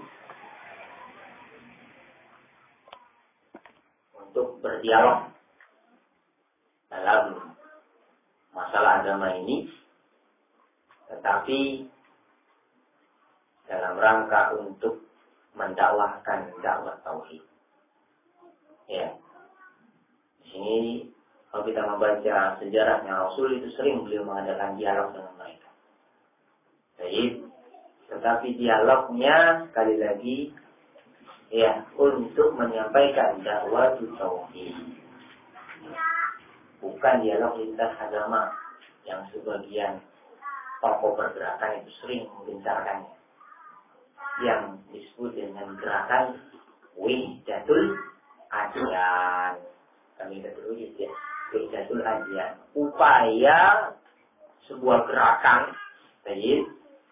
untuk berdialog dalam masalah agama ini, tetapi dalam rangka untuk mendakwahkan dakwah tauhid. Ya, di sini kalau kita membaca sejarahnya Rasul itu sering beliau mengadakan dialog dengan mereka. Baik. Tetapi dialognya sekali lagi ya untuk menyampaikan dakwah tauhid. Bukan dialog lintas agama yang sebagian tokoh pergerakan itu sering menggencarkannya. Yang disebut dengan gerakan Wahdatul Adyan. Kami tertulis ya, Wahdatul Adyan. Upaya sebuah gerakan baik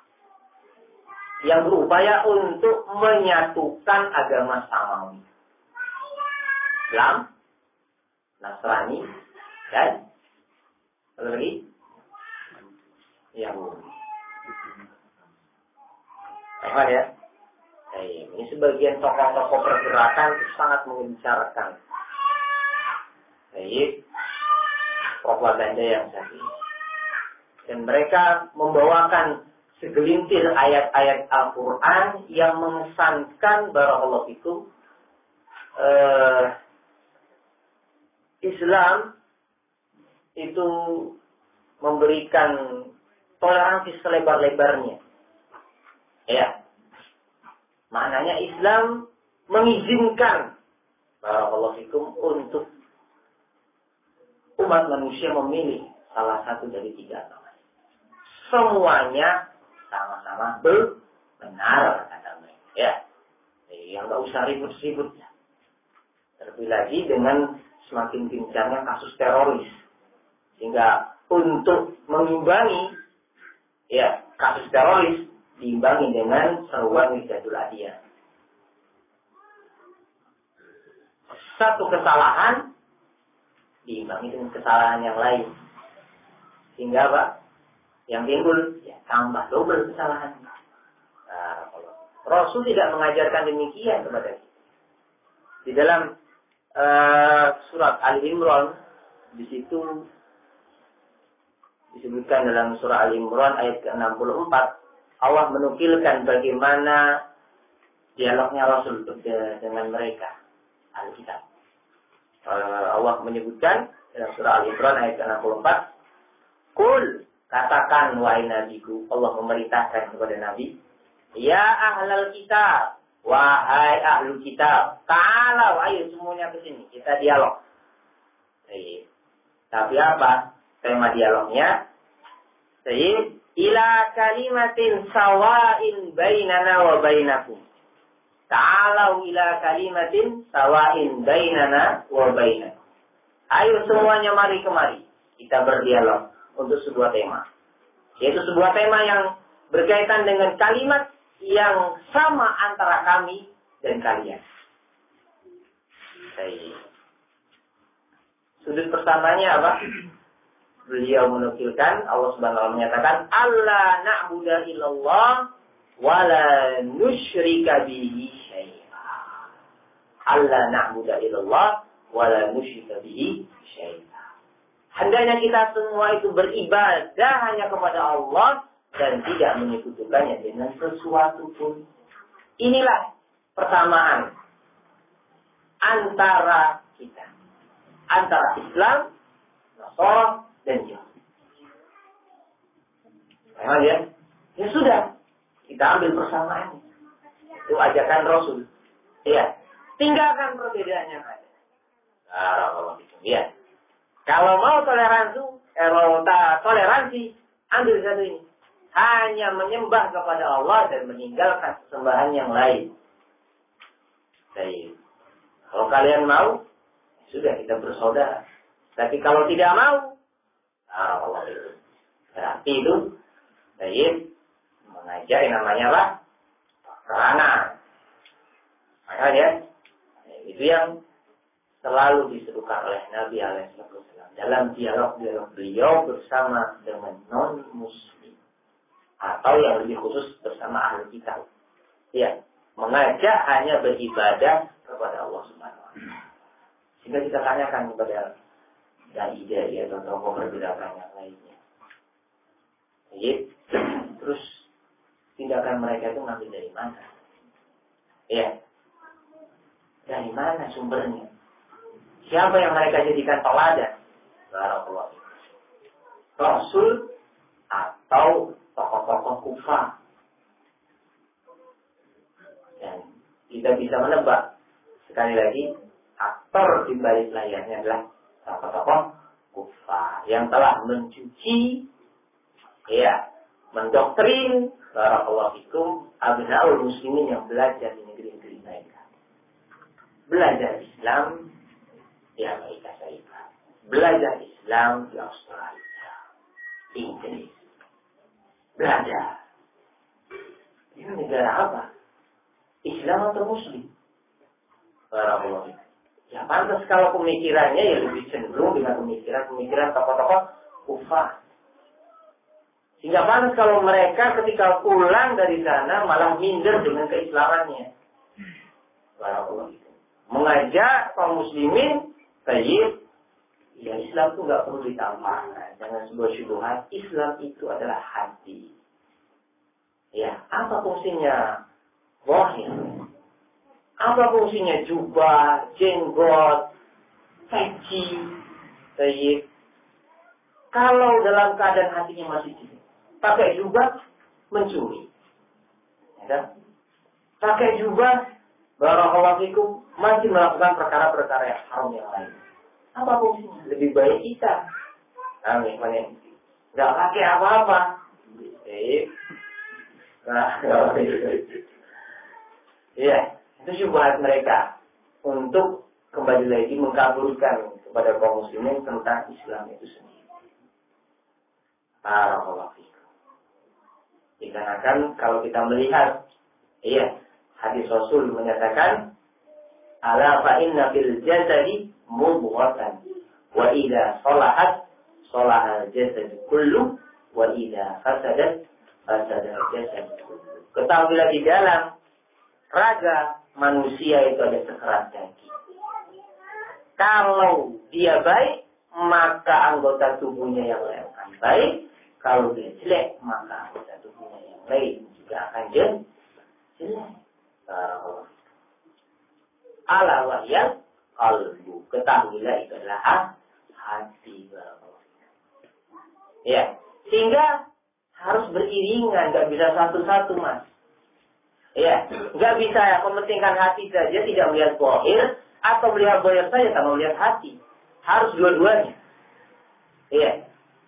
yang berupaya untuk menyatukan agama samawi. Islam, Nasrani, dan apa lagi? Yahudi. Paham ya? Hey, ini sebagian tokoh-tokoh pergerakan sangat mengencarkan. Baik, propaganda yang satu. Dan mereka membawakan segelintir ayat-ayat Al-Quran yang mengesankan barakallahu fikum eh, Islam itu memberikan toleransi selebar-lebarnya. Ya, maknanya Islam mengizinkan barakallahu fikum untuk umat manusia memilih salah satu dari tiga agama. Semuanya sama-sama benar kata mereka. Ya, yang nggak usah ribut-ribut. Terlebih lagi dengan semakin gencarnya kasus teroris, sehingga untuk mengimbangi ya kasus teroris diimbangi dengan seruan Wijatul Adiyah. Satu kesalahan diimbangi dengan kesalahan yang lain, sehingga apa? Yang timbul ya tambah double kesalahan. Nah, Rasul tidak mengajarkan demikian kepada kita. Di dalam uh, surat Al-Imran, di situ disebutkan dalam surah Al-Imran ayat ke enam puluh empat, Allah menukilkan bagaimana dialognya Rasul dengan mereka, Alkitab. Allah menyebutkan dalam surah Al-Imran ayat ke enam puluh empat, Qul, katakan wahai nabiku, Allah memerintahkan kepada Nabi, ya ahlal kitab, wahai ahlu kitab, ta'alau, ayo semuanya ke sini, kita dialog. Baik. Tapi apa tema dialognya? Baik, ila kalimatin sawain bainana wa bainakum. Ta'alau ila kalimatin sawain bainana wa bainakum. Ayo semuanya mari kemari, kita berdialog untuk sebuah tema. Yaitu sebuah tema yang berkaitan dengan kalimat yang sama antara kami dan kalian. Baik. Sudut pertamanya apa? Beliau menukilkan, Allah Subhanahu wa taala menyatakan, Allah na'budu illallah wa la nusyrika bihi syai'a. Allah na'budu illallah wa la nusyrika bihi syai'a. Hendaknya kita semua itu beribadah hanya kepada Allah dan tidak menyekutukannya dengan sesuatu pun. Inilah persamaan antara kita, antara Islam, Nasrani dan Yahudi. Memang ya, ya sudah, kita ambil persamaannya. Itu ajakan Rasul. Ya, tinggalkan perbedaan yang ada. Nah, kalau gitu, ya. Kalau mau toleransi, eh, mau toleransi, ambil satu ini. Hanya menyembah kepada Allah dan meninggalkan sesembahan yang lain. Baik. Kalau kalian mau, sudah kita bersaudara. Tapi kalau tidak mau, nah, Allah itu. Berarti itu, baik, mengajak yang namanya apa? Peperangan. Maka ya, itu yang selalu diserukan oleh Nabi alaihi wasallam dalam dialog-dialog beliau bersama dengan non-muslim. Atau yang lebih khusus bersama ahli kitab. Ya, mengajak hanya beribadah kepada Allah Subhanahu wa taala. Sehingga kita tanyakan kepada dai-dai atau tokoh berbedaan yang lainnya. Jadi, terus tindakan mereka itu ngambil dari mana? Ya, dari mana sumbernya? Siapa yang mereka jadikan teladan? Barakallahu fikum. Rasul atau tokoh-tokoh kufar. Dan kita bisa menebak, sekali lagi, aktor di balik layarnya adalah tokoh-tokoh kufar yang telah mencuci, ya, mendoktrin barakallahu fikum abnaul muslimin yang belajar di negeri-negeri mereka. Belajar Islam di Amerika Serikat. Belajar Islam di Australia, Inggris. Belajar. Ini negara apa? Islam atau Muslim? Barakallahu fikum. Ya pantas kalau pemikirannya ya lebih cenderung dengan pemikiran-pemikiran tokoh-tokoh kufar. Sehingga pantas kalau mereka ketika pulang dari sana malah minder dengan keislamannya. Barakallahu fikum. Mengajak kaum muslimin, baik, ya Islam itu nggak perlu ditambahkan dengan sebuah syubhat. Islam itu adalah hati. Ya, apa fungsinya wahid? Apa fungsinya jubah, jenggot, peci, baik? Kalau dalam keadaan hatinya masih jelek, pakai jubah mencuri, ya, pakai jubah barakallahu fikum masih melakukan perkara-perkara yang haram yang lain. Apa fungsinya? Lebih baik kita. Amin. Nggak pakai apa-apa. Eh. Nah, iya, itu syubhat mereka untuk kembali lagi mengkaburkan kepada kaum muslimin tentang Islam itu sendiri. Barakallahu fikum. Dikarenakan kalau kita melihat, iya, hadis Rasul menyatakan, ala fa inna fil jasadi mudghatan wa idza salahat salaha al-jasad kullu wa idza fasadat fasada al-jasad kullu. Ketahuilah di dalam raga manusia itu ada sekerat daging. Kalau dia baik, maka anggota tubuhnya yang lain akan baik. Kalau dia jelek, maka anggota tubuhnya yang lain juga akan jelek. Ala wahyal qalbu. Ketahuilah itu adalah hati. Ya, sehingga harus beriringan, nggak bisa satu-satu, Mas. Ya, nggak bisa ya mementingkan hati saja, tidak melihat zahir, atau melihat zahir saja tanpa melihat hati. Harus dua-duanya. Iya.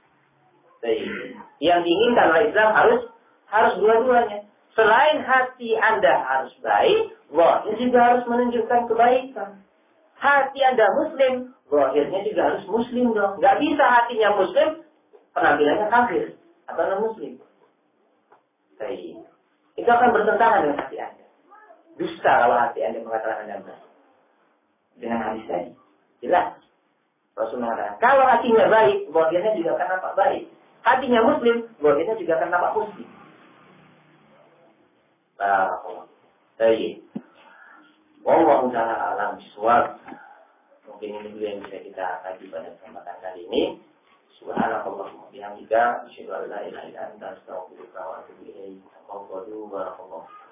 Yang diinginkan oleh Islam harus harus dua-duanya. Selain hati Anda harus baik, zahir juga harus menunjukkan kebaikan. Hati Anda muslim, zahirnya juga harus muslim dong. Nggak bisa hatinya muslim, penampilannya kafir atau non-muslim. Baik. Itu akan bertentangan dengan hati Anda. Dusta kalau hati Anda mengatakan Anda baik. Dengan hadis tadi. Jelas. Rasul mengatakan, kalau hatinya baik, zahirnya juga akan nampak baik. Hatinya muslim, zahirnya juga akan nampak muslim. Barakallahu. Baik. Wallahu ta'ala alam bisawab. Mungkin ini dulu yang bisa kita kaji pada kesempatan kali ini. Subhanakallahumma bihamdika asyhadu an la ilaha illa anta astaghfiruka wa atubu ilaik. Barakallahu.